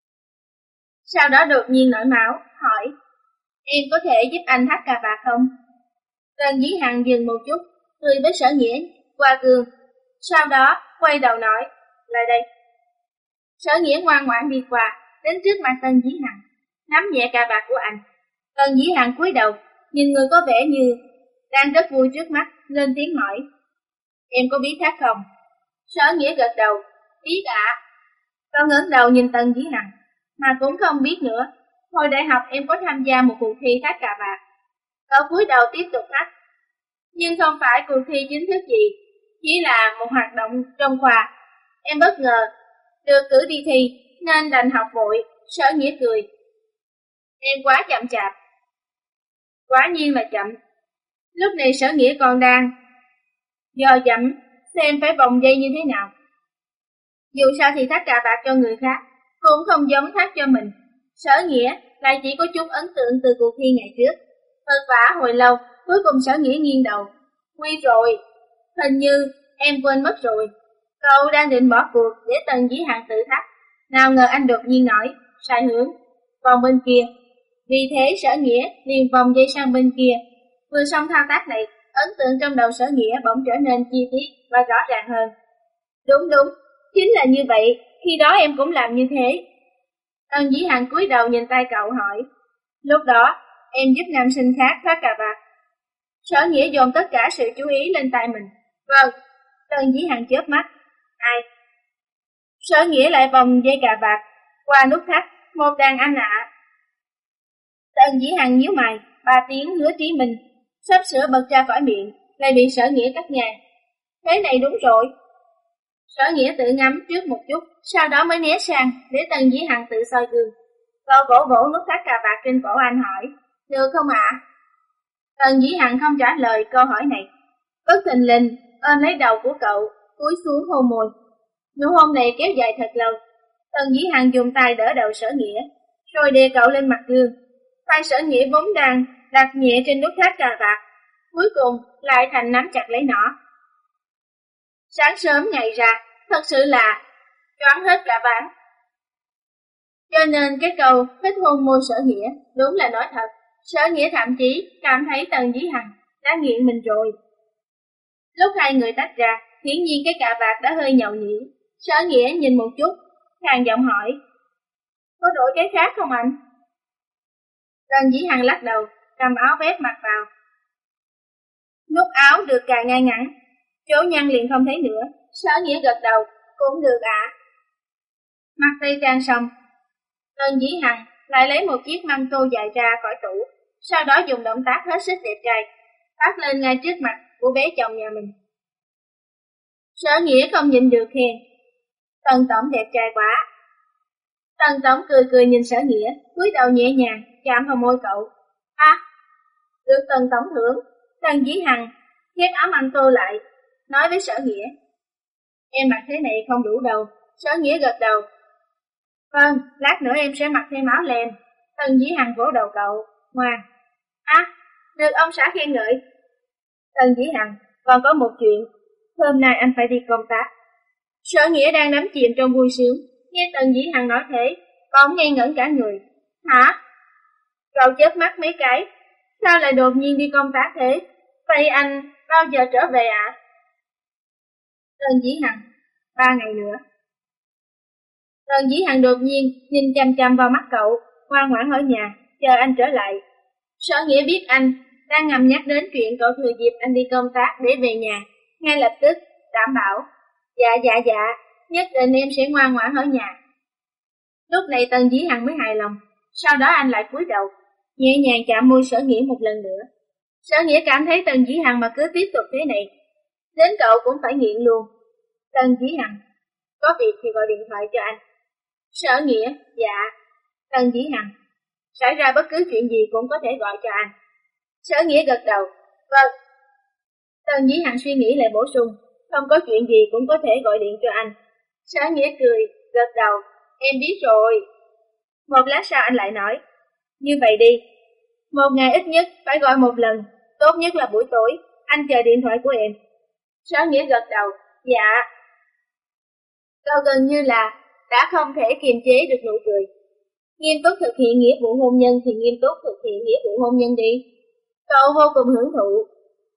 Sau đó đột nhiên nổi máu, hỏi, em có thể giúp anh thắt cà vạt không? Tần Dĩ Hằng dừng một chút, cười với Sở Nghĩa qua gương, sau đó quay đầu nói, lại đây. Sở Nghĩa ngoan ngoãn đi qua, đến trước mặt Tần Dĩ Hằng, nắm nhẹ cà vạt của anh. Tần Dĩ Hằng cúi đầu, nhìn người có vẻ như đang rất vui trước mắt, lên tiếng hỏi, em có biết thắt không? Sở Nghĩa gật đầu, biết ạ. À. Cậu ngẩng đầu nhìn Tần Dĩ Hằng, mà cũng không biết nữa. Hồi đại học em có tham gia một cuộc thi thắt cà vạt. Cậu cúi đầu tiếp tục thắt. Nhưng không phải cuộc thi chính thức gì, chỉ là một hoạt động trong khoa. Em bất ngờ được cử đi thi nên đành học vội. Sở Nghĩa cười. Em quá chậm chạp. Quả nhiên là chậm. Lúc này Sở Nghĩa còn đang dò dẫm xem phải vòng dây như thế nào. Dù sao thì thắt cà vạt cho người khác cũng không giống thắt cho mình. Sở Nghĩa lại chỉ có chút ấn tượng từ cuộc thi ngày trước. Vất vả hồi lâu, cuối cùng Sở Nghĩa nghiêng đầu. Nguy rồi, hình như em quên mất rồi. Cậu đang định bỏ cuộc để Tần Dĩ Hằng tự thắt. Nào ngờ anh đột nhiên nói, sai hướng, vòng bên kia. Vì thế Sở Nghĩa liền vòng dây sang bên kia. Vừa xong thao tác này, ấn tượng trong đầu Sở Nghĩa bỗng trở nên chi tiết và rõ ràng hơn. Đúng đúng, chính là như vậy, khi đó em cũng làm như thế. Tần Dĩ Hằng cúi đầu nhìn tay cậu hỏi. Lúc đó, em giúp nam sinh khác thoát cà vạt. Sở Nghĩa dồn tất cả sự chú ý lên tay mình. Vâng, Tần Dĩ Hằng chớp mắt. Ai? Sở Nghĩa lại vòng dây cà vạt, qua nút thắt, một đàn anh ạ. À. Tần Dĩ Hằng nhíu mày, ba tiếng Hứa Trí Minh, sắp sửa bật ra khỏi miệng, lại bị Sở Nghĩa cắt ngang. Thế này đúng rồi. Sở Nghĩa tự ngắm trước một chút, sau đó mới né sang để Tần Dĩ Hằng tự soi gương. Cậu vỗ vỗ nút thắt cà vạt trên cổ anh hỏi, được không ạ? À? Tần Dĩ Hằng không trả lời câu hỏi này. Bất thình lình ôm lấy đầu của cậu, cúi xuống hôn môi. Nụ hôn này kéo dài thật lâu. Tần Dĩ Hằng dùng tay đỡ đầu Sở Nghĩa, rồi đè cậu lên mặt gương. Tay Sở Nghĩa vốn đang đặt nhẹ trên nút thắt cà vạt, cuối cùng lại thành nắm chặt lấy nó. Sáng sớm ngày ra, thật sự là choáng hết cả ván. Cho nên cái câu thích hôn môi Sở Nghĩa đúng là nói thật. Sở Nghĩa thậm chí cảm thấy Tần Dĩ Hằng đã nghiện mình rồi. Lúc hai người tách ra, hiển nhiên cái cà vạt đã hơi nhậu nhĩ. Sở Nghĩa nhìn một chút, khàn giọng hỏi, có đổi cái khác không anh? Tần Dĩ Hằng lắc đầu, cầm áo vest mặc vào. Nút áo được cài ngay ngắn, chỗ nhăn liền không thấy nữa. Sở Nghĩa gật đầu, cũng được ạ. À. Mặc tây trang xong, Tần Dĩ Hằng lại lấy một chiếc măng tô dài ra khỏi tủ, sau đó dùng động tác hết sức đẹp trai, phát lên ngay trước mặt của bé chồng nhà mình. Sở Nghĩa không nhịn được khen, Tần tổng đẹp trai quá. Tần tổng cười cười nhìn Sở Nghĩa, cúi đầu nhẹ nhàng chạm vào môi cậu. À, được Tần tổng thưởng. Tần Dĩ Hằng khép áo măng tô lại, nói với Sở Nghĩa, em mặc thế này không đủ đâu. Sở Nghĩa gật đầu. Vâng, lát nữa em sẽ mặc thêm áo len. Tần Dĩ Hằng vỗ đầu cậu, ngoan. À, được ông xã khen ngợi. Tần Dĩ Hằng, còn có một chuyện, hôm nay anh phải đi công tác. Sở Nghĩa đang đắm chìm trong vui sướng, nghe Tần Dĩ Hằng nói thế, bỗng ngây ngẩn cả người. Hả? Cậu chớp mắt mấy cái, sao lại đột nhiên đi công tác thế? Vậy anh bao giờ trở về ạ? À? Tần Dĩ Hằng, ba ngày nữa. Tần Dĩ Hằng đột nhiên nhìn chằm chằm vào mắt cậu, ngoan ngoãn ở nhà, chờ anh trở lại. Sở Nghĩa biết anh đang ngầm nhắc đến chuyện cậu thừa dịp anh đi công tác để về nhà, ngay lập tức đảm bảo, dạ dạ dạ, nhất định em sẽ ngoan ngoãn ở nhà. Lúc này Tần Dĩ Hằng mới hài lòng, sau đó anh lại cúi đầu, nhẹ nhàng chạm môi Sở Nghĩa một lần nữa. Sở Nghĩa cảm thấy Tần Dĩ Hằng mà cứ tiếp tục thế này, đến cậu cũng phải nghiện luôn. Tần Dĩ Hằng, có việc thì gọi điện thoại cho anh. Sở Nghĩa, dạ. Tần Dĩ Hằng, xảy ra bất cứ chuyện gì cũng có thể gọi cho anh. Sở Nghĩa gật đầu, vâng. Tần Dĩ Hằng suy nghĩ lại bổ sung, không có chuyện gì cũng có thể gọi điện cho anh. Sở Nghĩa cười, gật đầu, em biết rồi. Một lát sau anh lại nói, như vậy đi, một ngày ít nhất phải gọi một lần, tốt nhất là buổi tối, anh chờ điện thoại của em. Sở Nghĩa gật đầu, dạ. Cậu gần như là đã không thể kiềm chế được nụ cười. Nghiêm túc thực hiện nghĩa vụ hôn nhân thì nghiêm túc thực hiện nghĩa vụ hôn nhân đi. Cậu vô cùng hưởng thụ.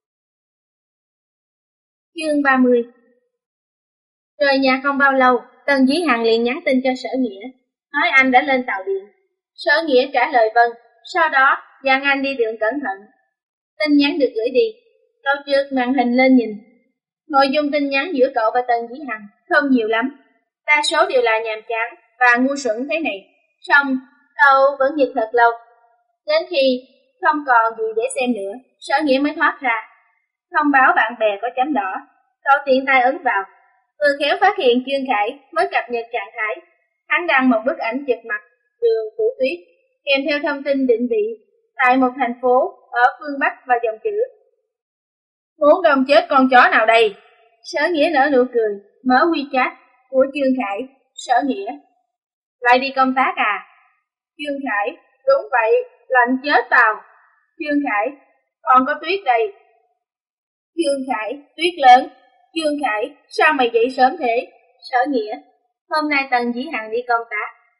Chương ba mươi. Rời nhà không bao lâu, Tần Dĩ Hằng liền nhắn tin cho Sở Nghĩa, nói anh đã lên tàu điện. Sở Nghĩa trả lời vâng, sau đó dặn anh đi đường cẩn thận. Tin nhắn được gửi đi, cậu trượt màn hình lên nhìn. Nội dung tin nhắn giữa cậu và Tần Dĩ Hằng không nhiều lắm, đa số đều là nhàm chán và ngu xuẩn thế này. Xong, cậu vẫn nhìn thật lâu, đến khi không còn gì để xem nữa, Sở Nghĩa mới thoát ra. Thông báo bạn bè có chấm đỏ, cậu tiện tay ấn vào, vừa khéo phát hiện Trương Khải mới cập nhật trạng thái. Hắn đăng một bức ảnh chụp mặt đường Phủ Tuyết, kèm theo thông tin định vị tại một thành phố ở phương Bắc và dòng chữ: muốn đông chết con chó nào đây? Sở Nghĩa nở nụ cười, mở WeChat của Trương Khải. Sở Nghĩa, lại đi công tác à? Trương Khải, đúng vậy, lạnh chết tao. Trương Khải, còn có tuyết đây. Trương Khải, tuyết lớn. Trương Khải, sao mày dậy sớm thế? Sở Nghĩa, hôm nay Tần Dĩ Hằng đi công tác.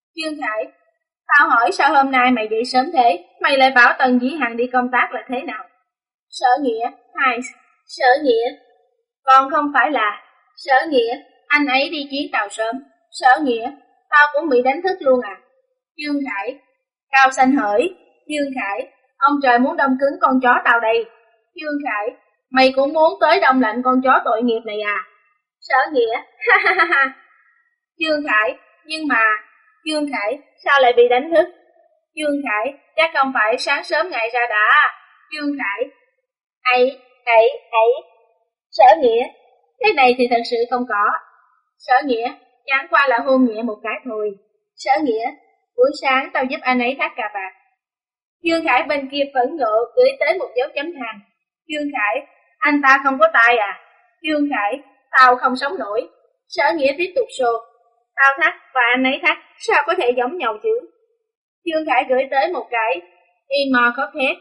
Dương Khải, tao hỏi sao hôm nay mày dậy sớm thế, mày lại bảo Tần Dĩ Hằng đi công tác là thế nào? Sở Nghĩa, hai, Sở Nghĩa, còn không phải là, Sở Nghĩa, anh ấy đi chuyến tàu sớm, Sở Nghĩa, tao cũng bị đánh thức luôn à? Dương Khải, Cao Xanh hởi, Dương Khải, ông trời muốn đông cứng con chó tao đây. Dương Khải, mày cũng muốn tới đông lạnh con chó tội nghiệp này à? Sở Nghĩa, ha ha ha ha. Dương Khải, nhưng mà, Dương Khải, sao lại bị đánh thức? Dương Khải, chắc không phải sáng sớm ngày ra đã. Dương Khải, ấy, ấy, ấy. Sở Nghĩa, cái này thì thật sự không có. Sở Nghĩa, chẳng qua là hôn nhẹ một cái thôi. Sở Nghĩa, buổi sáng tao giúp anh ấy thắt cà vạt. Dương Khải bên kia phẫn nộ gửi tới một dấu chấm than. Dương Khải, anh ta không có tai à? Dương Khải, tao không sống nổi. Sở Nghĩa tiếp tục xô. Tao thắt và anh ấy thắt, sao có thể giống nhau chứ? Dương Khải gửi tới một cái email có thét.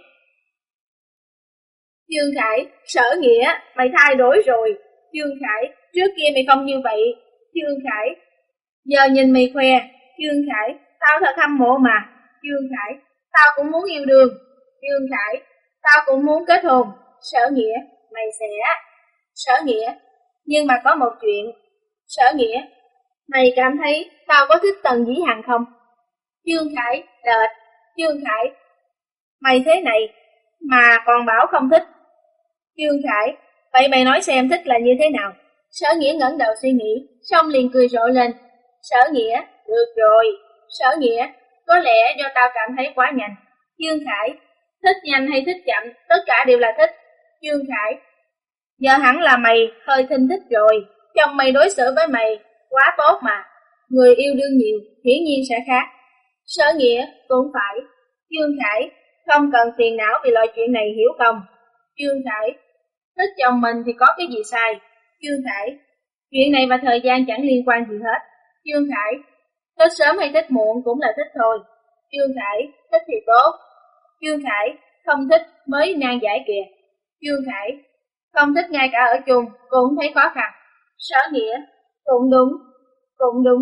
Dương Khải, Sở Nghĩa, mày thay đổi rồi. Dương Khải, trước kia mày không như vậy. Dương Khải, giờ nhìn mày khoe. Dương Khải, tao thật hâm mộ mà. Dương Khải, tao cũng muốn yêu đương. Dương Khải, tao cũng muốn kết hôn. Sở Nghĩa, mày sẽ. Sở Nghĩa, nhưng mà có một chuyện. Sở Nghĩa, mày cảm thấy tao có thích Tần Dĩ Hằng không? Dương Khải, đệt. Dương Khải, mày thế này mà còn bảo không thích. Dương Khải, vậy mày nói xem thích là như thế nào? Sở Nghĩa ngẩng đầu suy nghĩ, xong liền cười rộ lên. Sở Nghĩa, được rồi. Sở Nghĩa, có lẽ do tao cảm thấy quá nhanh. Dương Khải, thích nhanh hay thích chậm, tất cả đều là thích. Dương Khải, giờ hẳn là mày hơi thinh thích rồi. Chồng mày đối xử với mày quá tốt mà. Người yêu đương nhiều, hiển nhiên sẽ khác. Sở Nghĩa, cũng phải. Dương Khải, không cần phiền não vì loại chuyện này hiểu không? Dương Khải, thích chồng mình thì có cái gì sai? Dương Khải, chuyện này và thời gian chẳng liên quan gì hết. Dương Khải, thích sớm hay thích muộn cũng là thích thôi. Dương Khải, thích thì tốt. Dương Khải, không thích mới nan giải kìa. Dương Khải, không thích ngay cả ở chung cũng thấy khó khăn. Sở Nghĩa, cũng đúng, cũng đúng.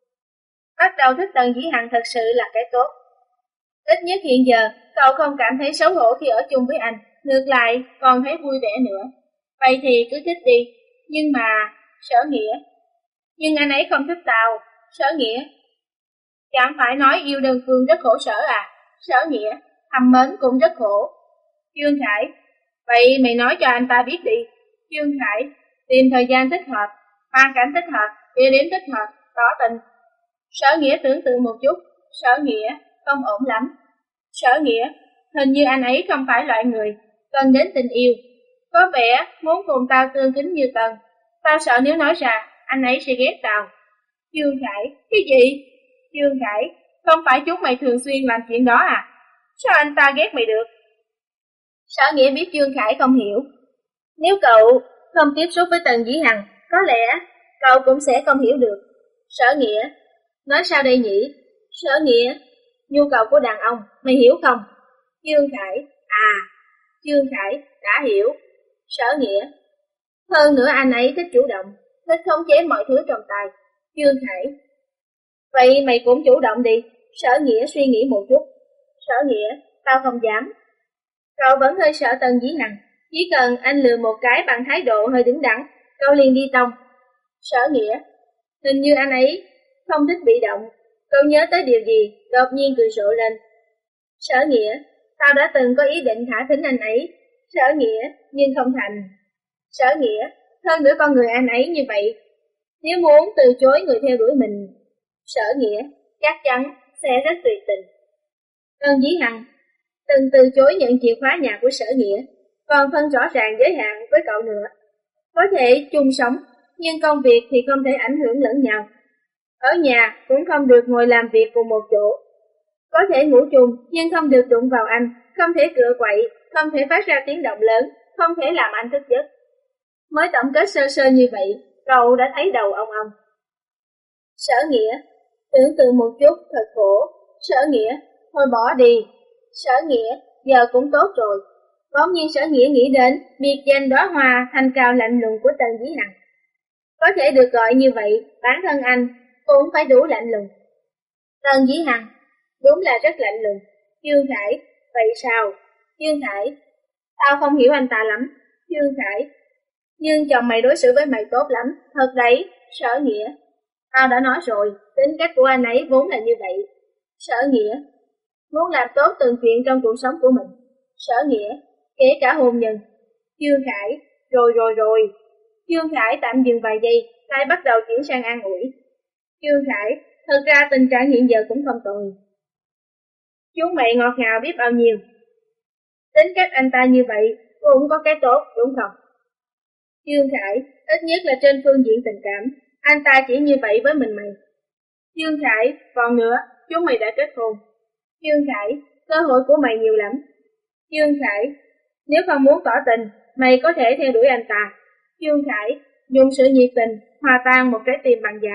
Bắt đầu thích Tần Dĩ Hằng thật sự là cái tốt. Ít nhất hiện giờ, cậu không cảm thấy xấu hổ khi ở chung với anh, ngược lại còn thấy vui vẻ nữa. Vậy thì cứ thích đi. Nhưng mà, Sở Nghĩa, nhưng anh ấy không thích tao. Sở Nghĩa, chẳng phải nói yêu đơn phương rất khổ sở à? Sở Nghĩa, hâm mến cũng rất khổ. Dương Khải, vậy mày nói cho anh ta biết đi. Dương Khải, tìm thời gian thích hợp, hoàn cảnh thích hợp, địa điểm thích hợp, tỏ tình. Sở Nghĩa tưởng tượng một chút. Sở Nghĩa, không ổn lắm. Sở Nghĩa, hình như anh ấy không phải loại người cần đến tình yêu. Có vẻ muốn cùng tao tương kính như Tần. Tao sợ nếu nói ra, anh ấy sẽ ghét tao. Dương Khải, cái gì? Dương Khải, không phải chúng mày thường xuyên làm chuyện đó à? Sao anh ta ghét mày được? Sở Nghĩa biết Dương Khải không hiểu. Nếu cậu không tiếp xúc với Tần Dĩ Hằng, có lẽ cậu cũng sẽ không hiểu được. Sở Nghĩa, nói sao đây nhỉ? Sở Nghĩa, nhu cầu của đàn ông, mày hiểu không? Dương Khải, à, Dương Khải, đã hiểu. Sở Nghĩa, hơn nữa anh ấy thích chủ động, thích khống chế mọi thứ trong tay. Dương Khải, vậy mày cũng chủ động đi. Sở Nghĩa suy nghĩ một chút. Sở Nghĩa, tao không dám. Cậu vẫn hơi sợ Tần Dĩ Hằng, chỉ cần anh lừa một cái bằng thái độ hơi đứng đắn, cậu liền đi tông. Sở Nghĩa, hình như anh ấy không thích bị động. Cậu nhớ tới điều gì, đột nhiên cười rộ lên. Sở Nghĩa, tao đã từng có ý định thả thính anh ấy. Sở Nghĩa, nhưng không thành. Sở Nghĩa, hơn nữa con người anh ấy như vậy, nếu muốn từ chối người theo đuổi mình, Sở Nghĩa chắc chắn sẽ rất tuyệt tình. Tần Dĩ Hằng từng từ chối nhận chìa khóa nhà của Sở Nghĩa, còn phân rõ ràng giới hạn với cậu nữa. Có thể chung sống, nhưng công việc thì không thể ảnh hưởng lẫn nhau. Ở nhà cũng không được ngồi làm việc cùng một chỗ. Có thể ngủ chung, nhưng không được đụng vào anh, không thể cựa quậy, không thể phát ra tiếng động lớn, không thể làm anh thức giấc. Mới tổng kết sơ sơ như vậy, cậu đã thấy đầu ông ông. Sở Nghĩa, tưởng tượng một chút thật khổ. Sở Nghĩa, thôi bỏ đi. Sở Nghĩa, giờ cũng tốt rồi. Bỗng nhiên Sở Nghĩa nghĩ đến biệt danh đóa hoa thanh cao lạnh lùng của Tần Dĩ Hằng. Có thể được gọi như vậy, bản thân anh cũng phải đủ lạnh lùng. Tần Dĩ Hằng, đúng là rất lạnh lùng. Dương Khải, vậy sao? Dương Khải, tao không hiểu anh ta lắm. Dương Khải, nhưng chồng mày đối xử với mày tốt lắm, thật đấy. Sở Nghĩa, tao đã nói rồi, tính cách của anh ấy vốn là như vậy. Sở Nghĩa, muốn làm tốt từng chuyện trong cuộc sống của mình. Sở Nghĩa, kể cả hôn nhân. Dương Khải, rồi rồi rồi. Dương Khải tạm dừng vài giây, lại bắt đầu chuyển sang an ủi. Dương Khải, thật ra tình trạng hiện giờ cũng không tồi. Chúng mày ngọt ngào biết bao nhiêu. Tính cách anh ta như vậy cũng có cái tốt, đúng không? Dương Khải, ít nhất là trên phương diện tình cảm, anh ta chỉ như vậy với mình mày. Dương Khải, còn nữa, chúng mày đã kết hôn. Dương Khải, cơ hội của mày nhiều lắm. Dương Khải, nếu không muốn tỏ tình, mày có thể theo đuổi anh ta. Dương Khải, dùng sự nhiệt tình, hòa tan một trái tim bằng giá.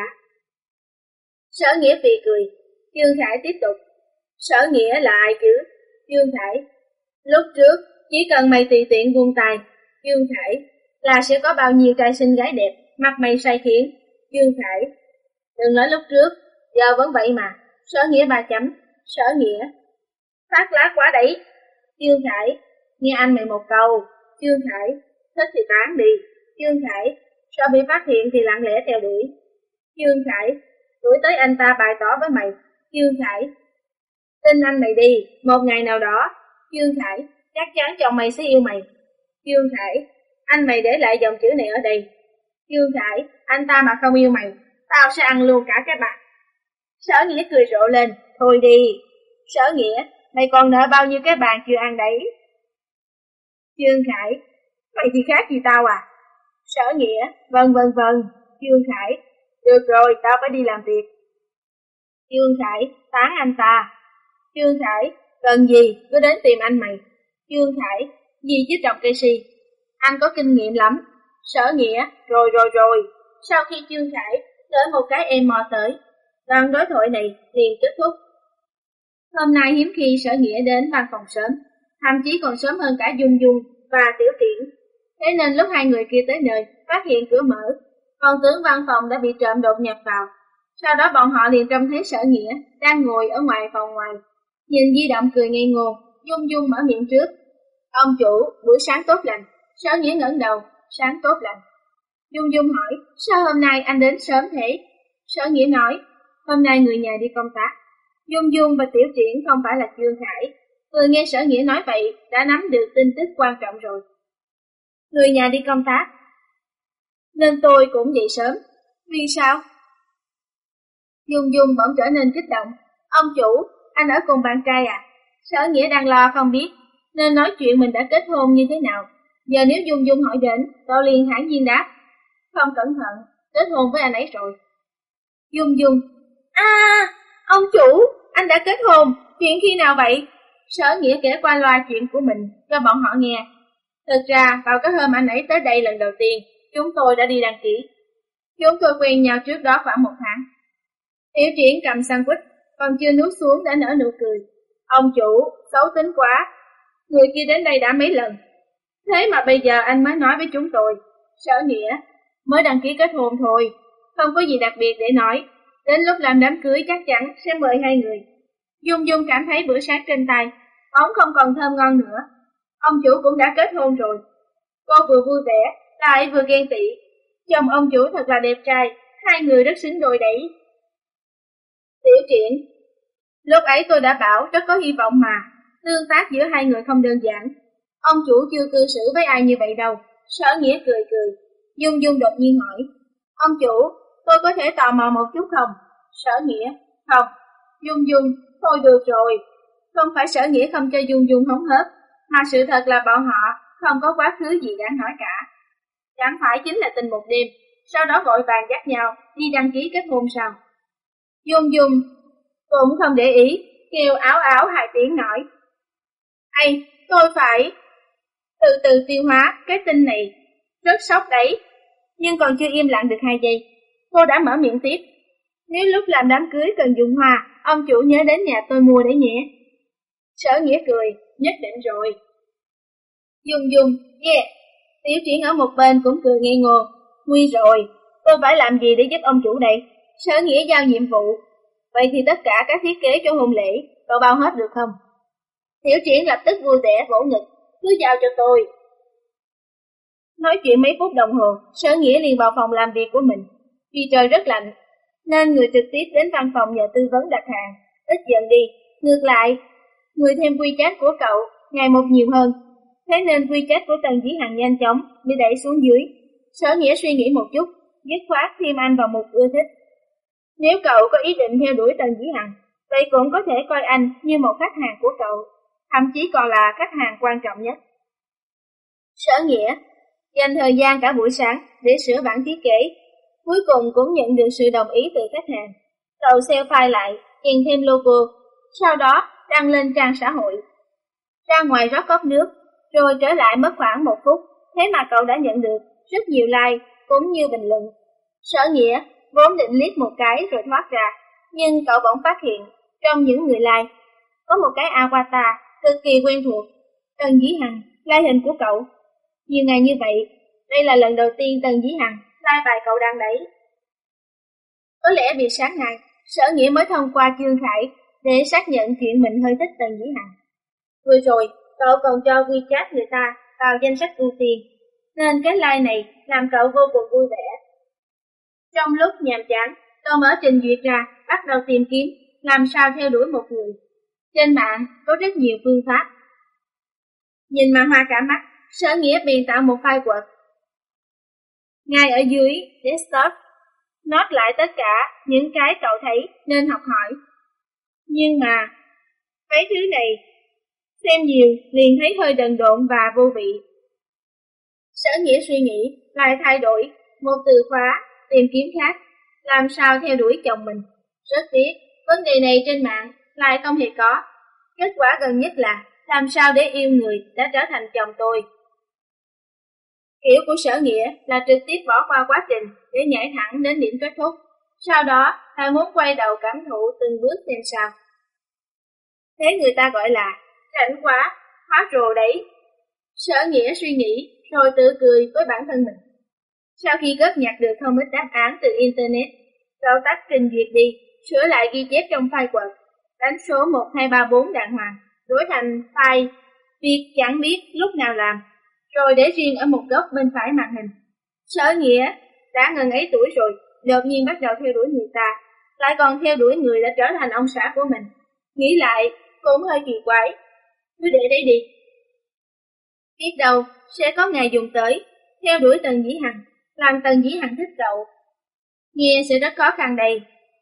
Sở Nghĩa phì cười. Dương Khải tiếp tục. Sở Nghĩa là ai chứ? Dương Khải, lúc trước, chỉ cần mày tùy tiện buông tay. Dương Khải, là sẽ có bao nhiêu trai xinh gái đẹp, mặt mày say khiến. Dương Khải, đừng nói lúc trước, giờ vẫn vậy mà. Sở Nghĩa ba chấm. Sở Nghĩa, phát lá quá đấy. Dương Khải, nghe anh mày một câu. Dương Khải, thích thì tán đi. Dương Khải, sợ bị phát hiện thì lặng lẽ theo đuổi. Dương Khải, đuổi tới anh ta bày tỏ với mày. Dương Khải, tin anh mày đi, một ngày nào đó. Dương Khải, chắc chắn chồng mày sẽ yêu mày. Dương Khải, anh mày để lại dòng chữ này ở đây. Dương Khải, anh ta mà không yêu mày, tao sẽ ăn luôn cả cái bạn. Sở Nghĩa cười rộ lên. Thôi đi. Sở Nghĩa, mày còn nợ bao nhiêu cái bàn chưa ăn đấy? Dương Khải, mày thì khác gì tao à? Sở Nghĩa, vâng vâng vâng. Dương Khải, được rồi, tao phải đi làm việc. Dương Khải, tán anh ta. Dương Khải, cần gì, cứ đến tìm anh mày. Dương Khải, gì chứ trồng cây si, anh có kinh nghiệm lắm. Sở Nghĩa, rồi rồi rồi. Sau khi Dương Khải tới một cái em mò tới, đoạn đối thoại này liền kết thúc. Hôm nay hiếm khi Sở Nghĩa đến văn phòng sớm, thậm chí còn sớm hơn cả Dung Dung và Tiểu Tiễn. Thế nên lúc hai người kia tới nơi, phát hiện cửa mở, còn tưởng văn phòng đã bị trộm đột nhập vào. Sau đó bọn họ liền trông thấy Sở Nghĩa đang ngồi ở ngoài phòng ngoài, nhìn di động cười ngây ngô. Dung Dung mở miệng trước. Ông chủ, buổi sáng tốt lành. Sở Nghĩa ngẩng đầu, sáng tốt lành. Dung Dung hỏi, sao hôm nay anh đến sớm thế? Sở Nghĩa nói, hôm nay người nhà đi công tác. Dung Dung và Tiểu Triển không phải là Dương Khải. Vừa nghe Sở Nghĩa nói vậy, đã nắm được tin tức quan trọng rồi. Người nhà đi công tác, nên tôi cũng dậy sớm. Vì sao? Dung Dung bỗng trở nên kích động. Ông chủ, anh ở cùng bạn trai à? Sở Nghĩa đang lo không biết nên nói chuyện mình đã kết hôn như thế nào. Giờ nếu Dung Dung hỏi đến, tôi liền thản nhiên đáp, không cẩn thận, kết hôn với anh ấy rồi. Dung Dung, a, à, ông chủ, anh đã kết hôn, chuyện khi nào vậy? Sở Nghĩa kể qua loa chuyện của mình cho bọn họ nghe. Thực ra, vào cái hôm anh ấy tới đây lần đầu tiên, chúng tôi đã đi đăng ký. Chúng tôi quen nhau trước đó khoảng một tháng. Tiểu Triển cầm sandwich, còn chưa nuốt xuống đã nở nụ cười. Ông chủ, xấu tính quá, người kia đến đây đã mấy lần. Thế mà bây giờ anh mới nói với chúng tôi. Sở Nghĩa, mới đăng ký kết hôn thôi, không có gì đặc biệt để nói. Đến lúc làm đám cưới chắc chắn sẽ mời hai người. Dung Dung cảm thấy bữa sáng trên tay bóng không còn thơm ngon nữa. Ông chủ cũng đã kết hôn rồi. Cô vừa vui vẻ, lại vừa ghen tị. Chồng ông chủ thật là đẹp trai, hai người rất xứng đôi đấy. Tiểu Triển, lúc ấy tôi đã bảo rất có hy vọng mà, tương tác giữa hai người không đơn giản. Ông chủ chưa cư xử với ai như vậy đâu. Sở Nghĩa cười cười. Dung Dung đột nhiên hỏi, ông chủ, tôi có thể tò mò một chút không? Sở Nghĩa, không. Dung Dung, thôi được rồi. Không phải Sở Nghĩa không cho Dung Dung hóng hớt, mà sự thật là bọn họ không có quá khứ gì đáng nói cả. Chẳng phải chính là tình một đêm, sau đó vội vàng dắt nhau đi đăng ký kết hôn sao? Dung Dung cũng không để ý, kêu áo áo hai tiếng nói, ây, tôi phải từ từ tiêu hóa cái tin này, rất sốc đấy. Nhưng còn chưa im lặng được hai giây, cô đã mở miệng tiếp, nếu lúc làm đám cưới cần dùng hoa, ông chủ nhớ đến nhà tôi mua đấy nhé. Sở Nghĩa cười, nhất định rồi. Dung Dung, yeah. Tiểu Triển ở một bên cũng cười ngây ngô. Nguy rồi, tôi phải làm gì để giúp ông chủ đây? Sở Nghĩa giao nhiệm vụ. Vậy thì tất cả các thiết kế cho hôn lễ, cậu bao hết được không? Tiểu Triển lập tức vui vẻ vỗ ngực, cứ giao cho tôi. Nói chuyện mấy phút đồng hồ, Sở Nghĩa liền vào phòng làm việc của mình. Vì trời rất lạnh, nên người trực tiếp đến văn phòng nhờ tư vấn đặt hàng, ít dần đi. Ngược lại, người thêm WeChat của cậu ngày một nhiều hơn. Thế nên WeChat của Tần Dĩ Hằng nhanh chóng bị đẩy xuống dưới. Sở Nghĩa suy nghĩ một chút, dứt khoát thêm anh vào mục ưa thích. Nếu cậu có ý định theo đuổi Tần Dĩ Hằng, vậy cũng có thể coi anh như một khách hàng của cậu, thậm chí còn là khách hàng quan trọng nhất. Sở Nghĩa dành thời gian cả buổi sáng để sửa bản thiết kế, cuối cùng cũng nhận được sự đồng ý từ khách hàng. Cậu save file lại, chèn thêm logo, sau đó đăng lên trang xã hội. Ra ngoài rót cốc nước, rồi trở lại mất khoảng một phút, thế mà cậu đã nhận được rất nhiều like cũng như bình luận. Sở Nghĩa vốn định liếc một cái rồi thoát ra, nhưng cậu bỗng phát hiện trong những người like có một cái avatar cực kỳ quen thuộc. Tần Dĩ Hằng like hình của cậu. Nhiều ngày như vậy, đây là lần đầu tiên Tần Dĩ Hằng like bài cậu đăng đấy. Có lẽ vì sáng nay, Sở Nghĩa mới thông qua Trương Khải để xác nhận chuyện mình hơi thích Tần Dĩ Hằng. Vừa rồi, cậu còn cho WeChat người ta vào danh sách ưu tiên, nên cái like này làm cậu vô cùng vui vẻ. Trong lúc nhàm chán, cậu mở trình duyệt ra, bắt đầu tìm kiếm làm sao theo đuổi một người. Trên mạng có rất nhiều phương pháp. Nhìn mà hoa cả mắt, Sở Nghĩa bèn tạo một file Word. Ngay ở dưới desktop, note lại tất cả những cái cậu thấy nên học hỏi. Nhưng mà, mấy thứ này, xem nhiều liền thấy hơi đần độn và vô vị. Sở Nghĩa suy nghĩ, lại thay đổi một từ khóa, tìm kiếm khác, làm sao theo đuổi chồng mình. Rất tiếc, vấn đề này trên mạng lại không hề có. Kết quả gần nhất là, làm sao để yêu người đã trở thành chồng tôi. Kiểu của Sở Nghĩa là trực tiếp bỏ qua quá trình để nhảy thẳng đến điểm kết thúc. Sau đó, lại muốn quay đầu cảm thụ từng bước xem sao. Thế người ta gọi là rảnh quá, hóa rồ đấy. Sở Nghĩa suy nghĩ, rồi tự cười với bản thân mình. Sau khi góp nhặt được không ít đáp án từ Internet, cậu tắt trình duyệt đi, sửa lại ghi chép trong file Word, đánh số một hai ba bốn đàng hoàng, đổi thành file việc chẳng biết lúc nào làm, rồi để riêng ở một góc bên phải màn hình. Sở Nghĩa đã ngần ấy tuổi rồi, đột nhiên bắt đầu theo đuổi người ta, lại còn theo đuổi người đã trở thành ông xã của mình. Nghĩ lại cũng hơi kỳ quái, cứ để đấy đi. Biết đâu sẽ có ngày dùng tới, theo đuổi Tần Dĩ Hằng, làm Tần Dĩ Hằng thích cậu. Nghe sẽ rất khó khăn đây.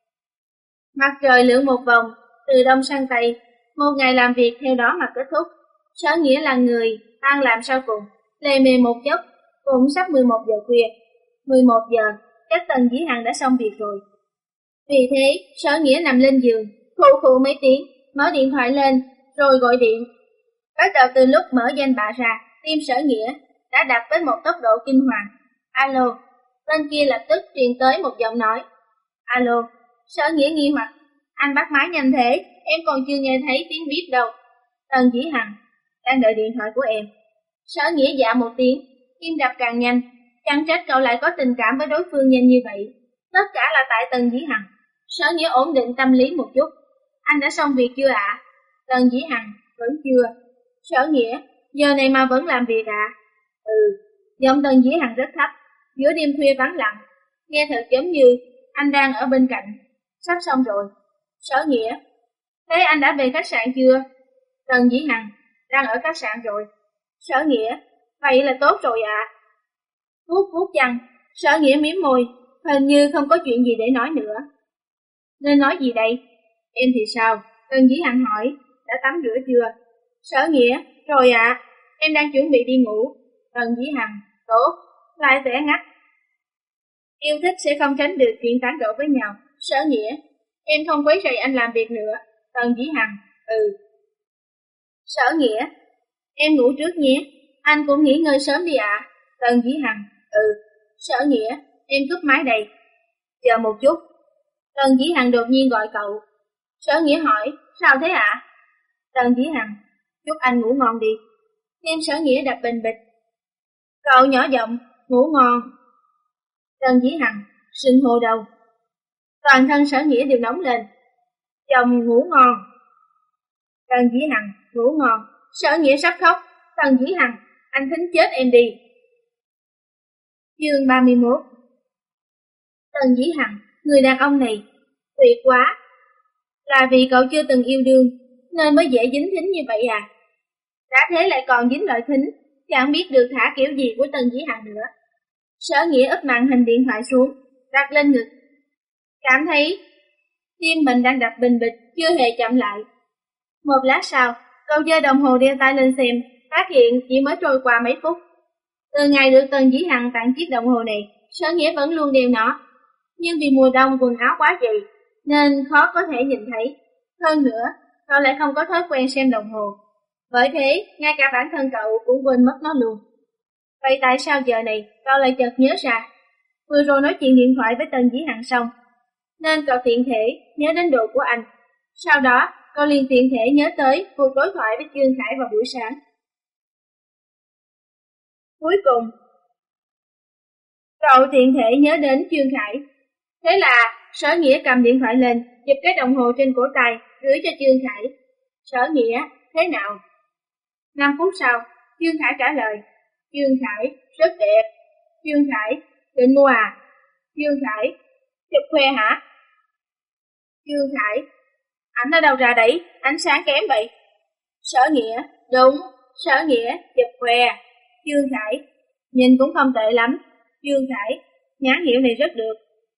Mặt trời lượn một vòng, từ đông sang tây, một ngày làm việc theo đó mà kết thúc. Sở Nghĩa là người ăn làm sau cùng, lề mề một chốc, cũng sắp mười một giờ khuya. mười một giờ, chắc Tần Dĩ Hằng đã xong việc rồi. Vì thế, Sở Nghĩa nằm lên giường, khụ khụ mấy tiếng, mở điện thoại lên, rồi gọi điện. Bắt đầu từ lúc mở danh bạ ra, tim Sở Nghĩa đã đập với một tốc độ kinh hoàng. Alo, bên kia lập tức truyền tới một giọng nói. Alo, Sở Nghĩa nghi hoặc, anh bắt máy nhanh thế, em còn chưa nghe thấy tiếng bíp đâu. Tần Dĩ Hằng, đang đợi điện thoại của em. Sở Nghĩa dạ một tiếng, tim đập càng nhanh, chẳng trách cậu lại có tình cảm với đối phương nhanh như vậy. Tất cả là tại Tần Dĩ Hằng. Sở Nghĩa ổn định tâm lý một chút. Anh đã xong việc chưa ạ? À? Tần Dĩ Hằng, vẫn chưa. Sở Nghĩa, giờ này mà vẫn làm việc ạ? À? Ừ, giọng Tần Dĩ Hằng rất thấp, giữa đêm khuya vắng lặng, nghe thật giống như anh đang ở bên cạnh. Sắp xong rồi. Sở Nghĩa, thế anh đã về khách sạn chưa? Tần Dĩ Hằng, đang ở khách sạn rồi. Sở Nghĩa, vậy là tốt rồi ạ. À? Vuốt vuốt chăn, Sở Nghĩa mím môi, hình như không có chuyện gì để nói nữa. Nên nói gì đây? Em thì sao? Tần Dĩ Hằng hỏi, đã tắm rửa chưa? Sở Nghĩa, rồi ạ, à, em đang chuẩn bị đi ngủ. Tần Dĩ Hằng, tốt, lại vẻ ngắt. Yêu thích sẽ không tránh được chuyện tán gẫu với nhau. Sở Nghĩa, em không quấy rầy anh làm việc nữa. Tần Dĩ Hằng, ừ. Sở Nghĩa, em ngủ trước nhé, anh cũng nghỉ ngơi sớm đi ạ. À. Tần Dĩ Hằng, ừ. Sở Nghĩa, em cúp máy đây. Chờ một chút. Tần Dĩ Hằng đột nhiên gọi cậu. Sở Nghĩa hỏi, sao thế ạ? À? Tần Dĩ Hằng, chúc anh ngủ ngon đi. Tim Sở Nghĩa đập bình bịch. Cậu nhỏ giọng, ngủ ngon. Tần Dĩ Hằng, sưng hô đầu. Toàn thân Sở Nghĩa đều nóng lên. Chồng ngủ ngon. Tần Dĩ Hằng ngủ ngon. Sở Nghĩa sắp khóc. Tần Dĩ Hằng, anh thính chết em đi. Chương ba mươi mốt. Tần Dĩ Hằng, người đàn ông này tuyệt quá. Là vì cậu chưa từng yêu đương nên mới dễ dính thính như vậy à? Đã thế lại còn dính lợi thính, chẳng biết được thả kiểu gì của Tần Dĩ Hằng nữa. Sở Nghĩa úp màn hình điện thoại xuống, đặt lên ngực. Cảm thấy tim mình đang đập bình bịch, chưa hề chậm lại. Một lát sau, cậu giơ đồng hồ đeo tay lên xem, phát hiện chỉ mới trôi qua mấy phút. Từ ngày được Tần Dĩ Hằng tặng chiếc đồng hồ này, Sở Nghĩa vẫn luôn đeo nó. Nhưng vì mùa đông quần áo quá dày, nên khó có thể nhìn thấy. Hơn nữa, cậu lại không có thói quen xem đồng hồ. Bởi thế, ngay cả bản thân cậu cũng quên mất nó luôn. Vậy tại sao giờ này cậu lại chợt nhớ ra? Vừa rồi nói chuyện điện thoại với Tần Dĩ Hằng xong, nên cậu tiện thể nhớ đến đồ của anh. Sau đó, cậu liền tiện thể nhớ tới cuộc đối thoại với Trương Khải vào buổi sáng. Cuối cùng, cậu tiện thể nhớ đến Trương Khải. Thế là Sở Nghĩa cầm điện thoại lên, chụp cái đồng hồ trên cổ tay, gửi cho Trương Khải. Sở Nghĩa, thế nào? Năm phút sau, Trương Khải trả lời. Trương Khải, rất đẹp. Trương Khải, định mua à? Trương Khải, chụp khoe hả? Trương Khải, ảnh ở đâu ra đấy, ánh sáng kém vậy? Sở Nghĩa, đúng, Sở Nghĩa, chụp khoe. Trương Khải, nhìn cũng không tệ lắm. Trương Khải, nhãn hiệu này rất được.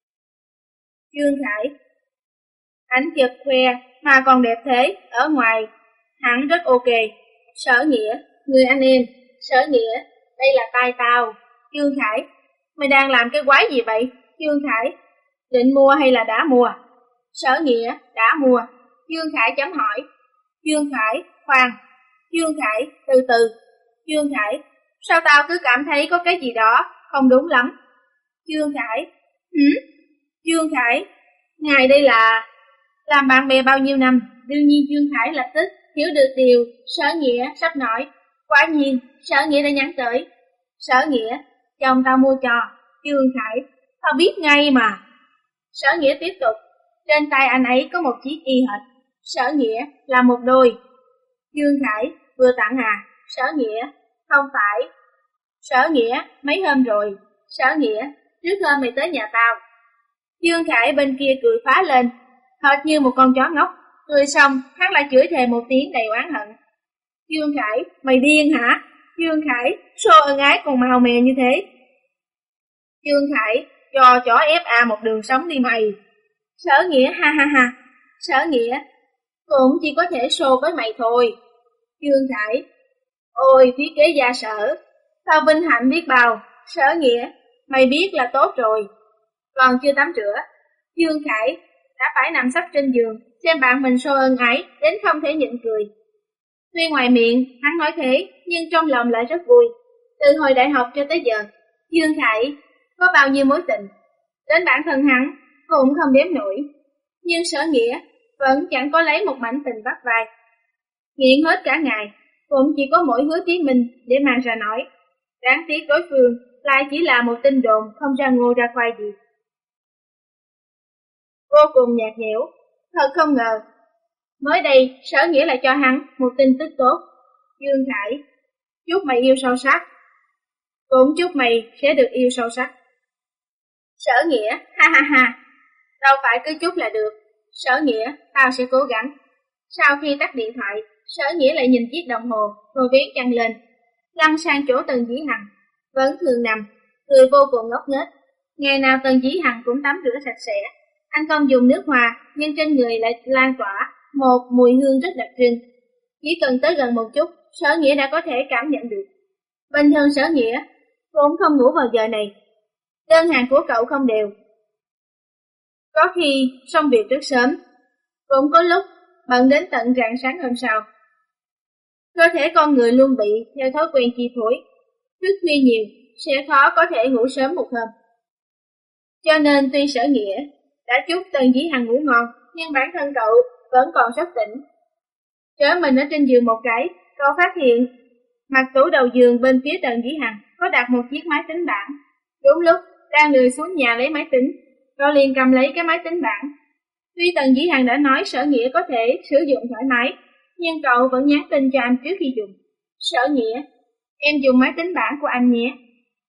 Trương Khải, ảnh chụp khoe mà còn đẹp thế, ở ngoài hẳn rất ok. Sở Nghĩa, người anh em. Sở Nghĩa, đây là tay tao. Trương Khải, mày đang làm cái quái gì vậy? Trương Khải, định mua hay là đã mua? Sở Nghĩa, đã mua. Trương Khải chấm hỏi. Trương Khải, khoan. Trương Khải, từ từ. Trương Khải, sao tao cứ cảm thấy có cái gì đó không đúng lắm? Trương Khải, hử? Trương Khải, ngài đây là... Làm bạn bè bao nhiêu năm, đương nhiên Trương Khải lập tức hiểu được điều Sở Nghĩa sắp nói. Quả nhiên, Sở Nghĩa đã nhắn tới. Sở Nghĩa, chồng tao mua cho. Trương Khải, tao biết ngay mà. Sở Nghĩa tiếp tục. Trên tay anh ấy có một chiếc y hệt. Sở Nghĩa là một đôi. Trương Khải, vừa tặng à? Sở Nghĩa, không phải. Sở Nghĩa, mấy hôm rồi. Sở Nghĩa, trước hôm mày tới nhà tao. Trương Khải bên kia cười phá lên, hệt như một con chó ngốc. Cười xong, hắn lại chửi thề một tiếng đầy oán hận. Trương Khải, mày điên hả? Trương Khải, sao ân ái còn màu mè như thế? Trương Khải, cho chó ép a một đường sống đi mày. Sở Nghĩa, ha ha ha. Sở Nghĩa, cũng chỉ có thể xô với mày thôi. Trương Khải, ôi phía kế gia Sở, tao vinh hạnh biết bao. Sở Nghĩa, mày biết là tốt rồi. Còn chưa tắm rửa. Trương Khải đã phải nằm sấp trên giường, xem bạn mình xô ân ái đến không thể nhịn cười. Tuy ngoài miệng hắn nói thế, nhưng trong lòng lại rất vui. Từ hồi đại học cho tới giờ, Trương Khải có bao nhiêu mối tình, đến bản thân hắn cũng không đếm nổi. Nhưng Sở Nghĩa vẫn chẳng có lấy một mảnh tình vắt vai. Nghiện hết cả ngày, cũng chỉ có mỗi Hứa Chí Minh để mang ra nói. Đáng tiếc đối phương lại chỉ là một tin đồn không ra ngô ra khoai gì. Vô cùng nhạt nhẽo, thật không ngờ. Mới đây, Sở Nghĩa lại cho hắn một tin tức tốt. Trương Khải, chúc mày yêu sâu sắc. Cũng chúc mày sẽ được yêu sâu sắc. Sở Nghĩa, ha ha ha, đâu phải cứ chúc là được. Sở Nghĩa, tao sẽ cố gắng. Sau khi tắt điện thoại, Sở Nghĩa lại nhìn chiếc đồng hồ, rồi vén chăn lên, lăn sang chỗ Tần Dĩ Hằng, vẫn thường nằm, cười vô cùng ngốc nghếch. Ngày nào Tần Dĩ Hằng cũng tắm rửa sạch sẽ. Anh không dùng nước hoa, nhưng trên người lại lan tỏa một mùi hương rất đặc trưng. Chỉ cần tới gần một chút, Sở Nghĩa đã có thể cảm nhận được. Bình thường Sở Nghĩa cũng không ngủ vào giờ này. Đơn hàng của cậu không đều. Có khi xong việc rất sớm, cũng có lúc bận đến tận rạng sáng hôm sau. Cơ thể con người luôn bị theo thói quen chi phối. Thức khuya nhiều sẽ khó có thể ngủ sớm một hôm. Cho nên tuy Sở Nghĩa đã chúc Tần Dĩ Hằng ngủ ngon, nhưng bản thân cậu vẫn còn rất tỉnh. Trở mình ở trên giường một cái, cậu phát hiện mặt tủ đầu giường bên phía Tần Dĩ Hằng có đặt một chiếc máy tính bảng. Đúng lúc đang lười xuống nhà lấy máy tính, cậu liền cầm lấy cái máy tính bảng. Tuy Tần Dĩ Hằng đã nói Sở Nghĩa có thể sử dụng thoải mái, nhưng cậu vẫn nhắn tin cho anh trước khi dùng. Sở Nghĩa, em dùng máy tính bảng của anh nhé.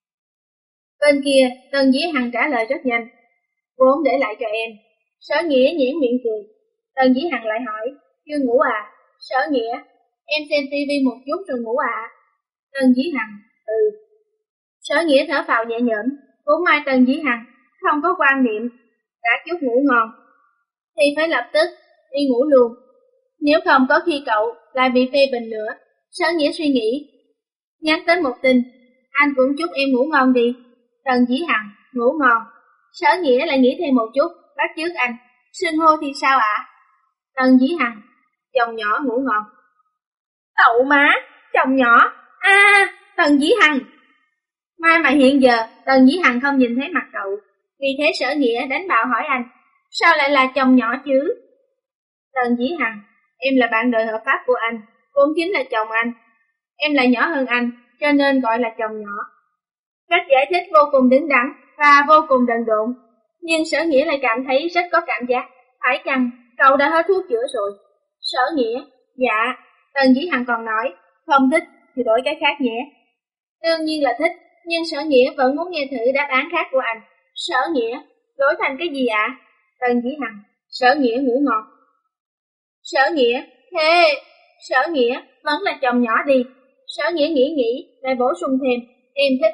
Bên kia, Tần Dĩ Hằng trả lời rất nhanh. Vốn để lại cho em. Sở Nghĩa nhếch miệng cười. Tần Dĩ Hằng lại hỏi, chưa ngủ à? Sở Nghĩa, em xem tivi một chút rồi ngủ à? Tần Dĩ Hằng, ừ. Sở Nghĩa thở phào nhẹ nhõm. Cũng may Tần Dĩ Hằng không có quan niệm đã chút ngủ ngon thì phải lập tức đi ngủ luôn. Nếu không có khi cậu lại bị phê bình nữa. Sở Nghĩa suy nghĩ, nhắn tới một tin, anh cũng chúc em ngủ ngon đi. Tần Dĩ Hằng, ngủ ngon. Sở Nghĩa lại nghĩ thêm một chút, bắt chước anh, xưng hô thì sao ạ? À? Tần Dĩ Hằng, chồng nhỏ ngủ ngon. Cậu má, chồng nhỏ, a à, Tần Dĩ Hằng. May mà hiện giờ Tần Dĩ Hằng không nhìn thấy mặt cậu, vì thế Sở Nghĩa đánh bạo hỏi anh, sao lại là chồng nhỏ chứ? Tần Dĩ Hằng, em là bạn đời hợp pháp của anh, cũng chính là chồng anh. Em lại nhỏ hơn anh, cho nên gọi là chồng nhỏ. Cách giải thích vô cùng đứng đắn và vô cùng đần độn, nhưng Sở Nghĩa lại cảm thấy rất có cảm giác. Phải chăng cậu đã hết thuốc chữa rồi? Sở Nghĩa, dạ. Tần Dĩ Hằng còn nói, không thích thì đổi cái khác nhé. Đương nhiên là thích, nhưng Sở Nghĩa vẫn muốn nghe thử đáp án khác của anh. Sở Nghĩa, đổi thành cái gì ạ? À? Tần Dĩ Hằng, Sở Nghĩa ngủ ngon. Sở Nghĩa, thế Sở Nghĩa vẫn là chồng nhỏ đi. Sở Nghĩa nghĩ nghĩ, lại bổ sung thêm, em thích.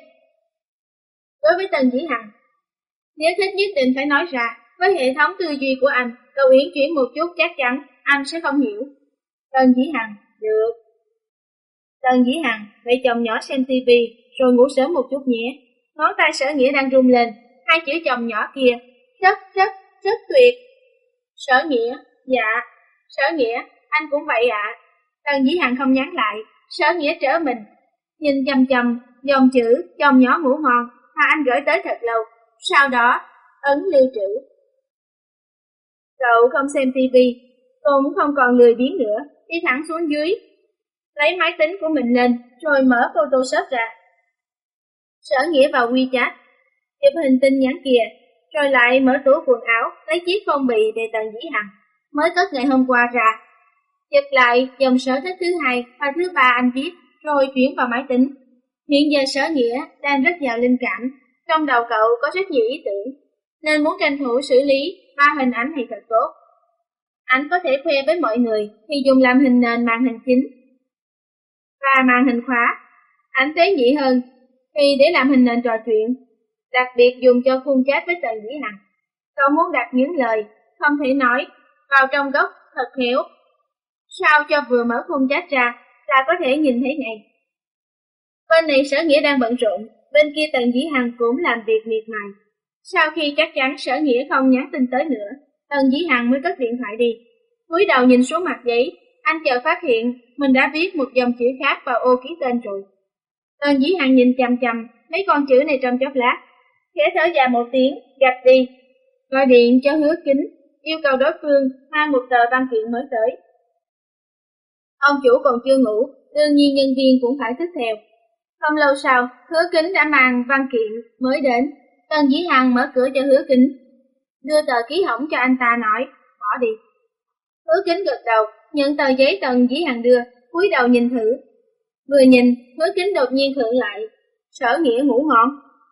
Đối với Tần Dĩ Hằng, nếu thích nhất định phải nói ra. Với hệ thống tư duy của anh, cậu uyển chuyển một chút chắc chắn anh sẽ không hiểu. Tần Dĩ Hằng, được. Tần Dĩ Hằng, vậy chồng nhỏ xem tivi rồi ngủ sớm một chút nhé. Ngón tay Sở Nghĩa đang rung lên, hai chữ chồng nhỏ kia, rất rất rất tuyệt. Sở Nghĩa, dạ. Sở Nghĩa, anh cũng vậy ạ. À. Tần Dĩ Hằng không nhắn lại, Sở Nghĩa trở mình, nhìn chăm chăm dòng chữ chồng nhỏ ngủ ngon mà anh gửi tới thật lâu, sau đó ấn lưu trữ. Cậu không xem tivi, cũng không còn lười biếng nữa, đi thẳng xuống dưới, lấy máy tính của mình lên, rồi mở Photoshop ra. Sở Nghĩa vào WeChat, chụp hình tin nhắn kia, rồi lại mở tủ quần áo, lấy chiếc phong bì về Tần Dĩ Hằng, mới cất ngày hôm qua ra. Chụp lại dòng sở thích thứ hai và thứ ba anh viết, rồi chuyển vào máy tính. Hiện giờ Sở Nghĩa đang rất giàu linh cảm, trong đầu cậu có rất nhiều ý tưởng, nên muốn tranh thủ xử lý ba hình ảnh này thật tốt. Anh có thể khoe với mọi người thì dùng làm hình nền màn hình chính và màn hình khóa. Ảnh tế nhị hơn thì để làm hình nền trò chuyện, đặc biệt dùng cho khung chat với Tần Dĩ Hằng. Cậu muốn đặt những lời không thể nói vào trong góc thật khéo, sao cho vừa mở khung chat ra là có thể nhìn thấy ngay. Bên này Sở Nghĩa đang bận rộn, bên kia Tần Dĩ Hằng cũng làm việc miệt mài. Sau khi chắc chắn Sở Nghĩa không nhắn tin tới nữa, Tần Dĩ Hằng mới cất điện thoại đi. Cúi đầu nhìn xuống mặt giấy, anh chợt phát hiện mình đã viết một dòng chữ khác vào ô ký tên rồi. Tần Dĩ Hằng nhìn chằm chằm mấy con chữ này trong chốc lát, khẽ thở dài một tiếng, gạch đi, gọi điện cho Hứa Kính, yêu cầu đối phương mang một tờ văn kiện mới tới. Ông chủ còn chưa ngủ, đương nhiên nhân viên cũng phải thức theo. Không lâu sau, Hứa Kính đã mang văn kiện mới đến. Tần Dĩ Hằng mở cửa cho Hứa Kính, đưa tờ ký hỏng cho anh ta nói, bỏ đi. Hứa Kính gật đầu, nhận tờ giấy Tần Dĩ Hằng đưa, cúi đầu nhìn thử. Vừa nhìn, Hứa Kính đột nhiên khựng lại. Sở Nghĩa ngủ ngon.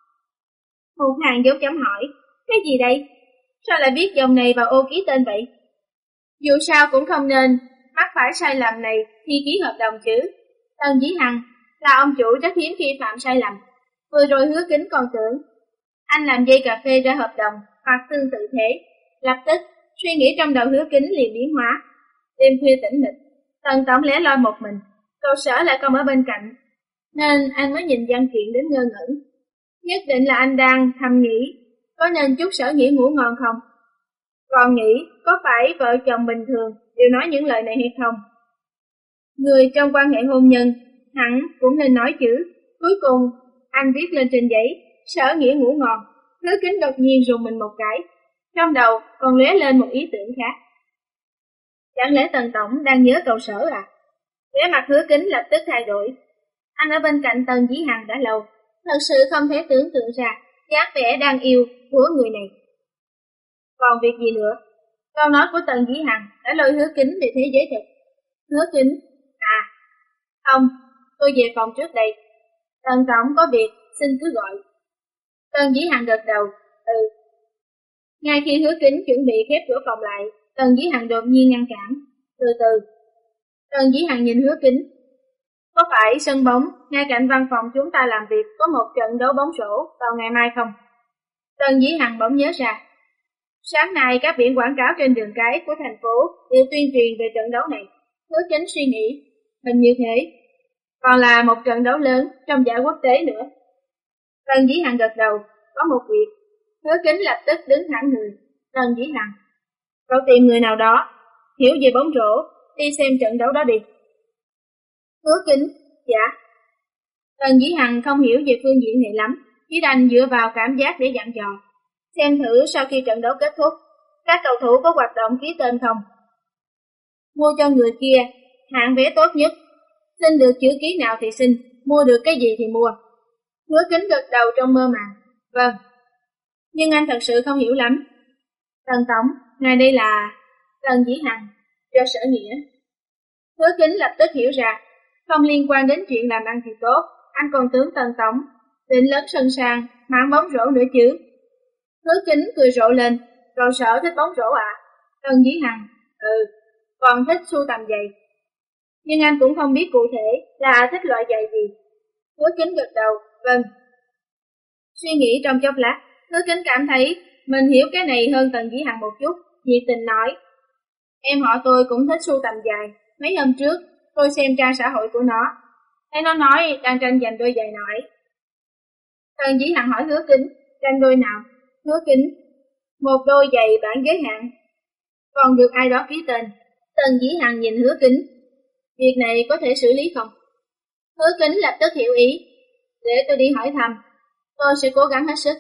Một hàng dấu chấm hỏi, cái gì đây? Sao lại viết dòng này vào ô ký tên vậy? Dù sao cũng không nên mắc phải sai lầm này khi ký hợp đồng chứ. Tần Dĩ Hằng là ông chủ rất hiếm khi phạm sai lầm. Vừa rồi Hứa Kính còn tưởng anh làm dây cà phê ra hợp đồng hoặc tương tự thế. Lập tức suy nghĩ trong đầu Hứa Kính liền biến hóa. Đêm khuya tĩnh mịch, Tần tổng lẻ loi một mình, cậu Sở lại không ở bên cạnh, nên anh mới nhìn văn kiện đến ngơ ngẩn. Nhất định là anh đang thầm nghĩ có nên chúc Sở Nghĩa ngủ ngon không? Còn nghĩ có phải vợ chồng bình thường đều nói những lời này hay không? Người trong quan hệ hôn nhân hẳn cũng nên nói chữ. Cuối cùng anh viết lên trên giấy Sở Nghĩa ngủ ngon. Hứa Kính đột nhiên rùng mình một cái, trong đầu còn lóe lên một ý tưởng khác. Chẳng lẽ Tần tổng đang nhớ cậu Sở à? Vẻ mặt Hứa Kính lập tức thay đổi. Anh ở bên cạnh Tần Dĩ Hằng đã lâu, thật sự không thể tưởng tượng ra dáng vẻ đang yêu của người này. Còn việc gì nữa? Câu nói của Tần Dĩ Hằng đã lôi Hứa Kính về thế giới thực. Hứa Kính, à, không, tôi về phòng trước đây. Tần tổng có việc, xin cứ gọi. Tần Dĩ Hằng gật đầu, ừ. Ngay khi Hứa Kính chuẩn bị khép cửa phòng lại, Tần Dĩ Hằng đột nhiên ngăn cản, từ từ. Tần Dĩ Hằng nhìn Hứa Kính. Có phải sân bóng, ngay cạnh văn phòng chúng ta làm việc có một trận đấu bóng rổ vào ngày mai không? Tần Dĩ Hằng bỗng nhớ ra. Sáng nay các biển quảng cáo trên đường cái của thành phố đều tuyên truyền về trận đấu này. Hứa Kính suy nghĩ, hình như thế. Còn là một trận đấu lớn trong giải quốc tế nữa. Tần Dĩ Hằng gật đầu, có một việc. Hứa Kính lập tức đứng thẳng người. Tần Dĩ Hằng, cậu tìm người nào đó, hiểu về bóng rổ, đi xem trận đấu đó đi. Hứa Kính, dạ. Tần Dĩ Hằng không hiểu về phương diện này lắm, chỉ đành dựa vào cảm giác để dặn dò. Xem thử sau khi trận đấu kết thúc, các cầu thủ có hoạt động ký tên không. Mua cho người kia, hạng vé tốt nhất. Xin được chữ ký nào thì xin, mua được cái gì thì mua. Hứa Kính gật đầu trong mơ màng. Vâng. Nhưng anh thật sự không hiểu lắm. Tần tổng, ngài đây là... Tần Dĩ Hằng, cho Sở Nghĩa. Hứa Kính lập tức hiểu ra, không liên quan đến chuyện làm ăn thì tốt, anh còn tưởng Tần tổng định lớn sân sàng, mảng bóng rổ nữa chứ. Hứa Kính cười rộ lên, rồi Sở thích bóng rổ à? Tần Dĩ Hằng, ừ, còn thích sưu tầm giày. Nhưng anh cũng không biết cụ thể là thích loại giày gì. Hứa Kính gật đầu, vâng. Suy nghĩ trong chốc lát, Hứa Kính cảm thấy mình hiểu cái này hơn Tần Dĩ Hằng một chút, nhiệt tình nói. Em họ tôi cũng thích sưu tầm giày, mấy hôm trước tôi xem trang xã hội của nó, thấy nó nói đang tranh giành đôi giày nổi. Tần Dĩ Hằng hỏi Hứa Kính, tranh đôi nào? Hứa Kính, một đôi giày bản giới hạn, còn được ai đó ký tên. Tần Dĩ Hằng nhìn Hứa Kính, việc này có thể xử lý không? Hứa Kính lập tức hiểu ý, để tôi đi hỏi thăm, tôi sẽ cố gắng hết sức.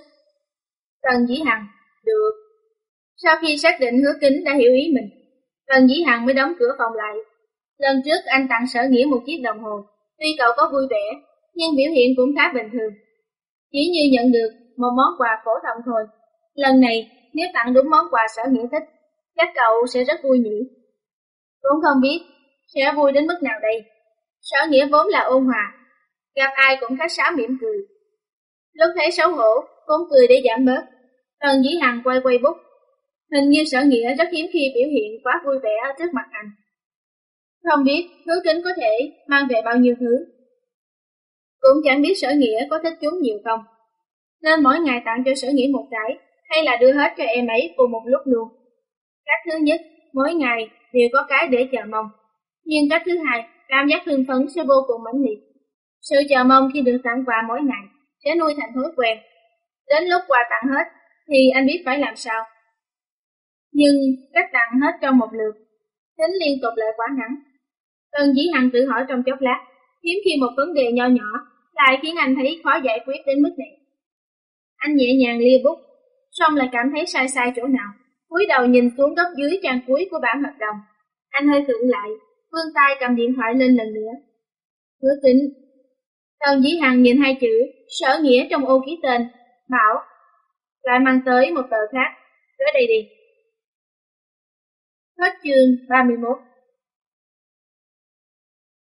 Tần Dĩ Hằng, được. Sau khi xác định Hứa Kính đã hiểu ý mình, Tần Dĩ Hằng mới đóng cửa phòng lại. Lần trước anh tặng Sở Nghĩa một chiếc đồng hồ, tuy cậu có vui vẻ, nhưng biểu hiện cũng khá bình thường. Chỉ như nhận được một món quà phổ thông thôi. Lần này, nếu tặng đúng món quà Sở Nghĩa thích, chắc cậu sẽ rất vui nhỉ. Cũng không biết sẽ vui đến mức nào đây. Sở Nghĩa vốn là ôn hòa, gặp ai cũng khách sáo mỉm cười. Lúc thấy xấu hổ, cũng cười để giảm bớt. Tần Dĩ Hằng quay quay bút. Hình như Sở Nghĩa rất hiếm khi biểu hiện quá vui vẻ ở trước mặt anh. Không biết Hứa Kính có thể mang về bao nhiêu thứ. Cũng chẳng biết Sở Nghĩa có thích chúng nhiều không, nên mỗi ngày tặng cho Sở Nghĩa một cái, hay là đưa hết cho em ấy cùng một lúc luôn. Cách thứ nhất, mỗi ngày đều có cái để chờ mong. Nhưng cách thứ hai, cảm giác hưng phấn sẽ vô cùng mãnh liệt. Sự chờ mong khi được tặng quà mỗi ngày sẽ nuôi thành thói quen. Đến lúc quà tặng hết thì anh biết phải làm sao. Nhưng cách tặng hết trong một lượt, tính liên tục lại quá ngắn. Tần Dĩ Hằng tự hỏi trong chốc lát, hiếm khi một vấn đề nho nhỏ lại khiến anh thấy khó giải quyết đến mức này. Anh nhẹ nhàng lia bút, xong lại cảm thấy sai sai chỗ nào, cúi đầu nhìn xuống góc dưới trang cuối của bản hợp đồng. Anh hơi khựng lại, vươn tay cầm điện thoại lên lần nữa. Hứa Kính. Tần Dĩ Hằng nhìn hai chữ Sở Nghĩa trong ô ký tên, bảo lại mang tới một tờ khác, tới đây đi. Hết chương ba mươi mốt.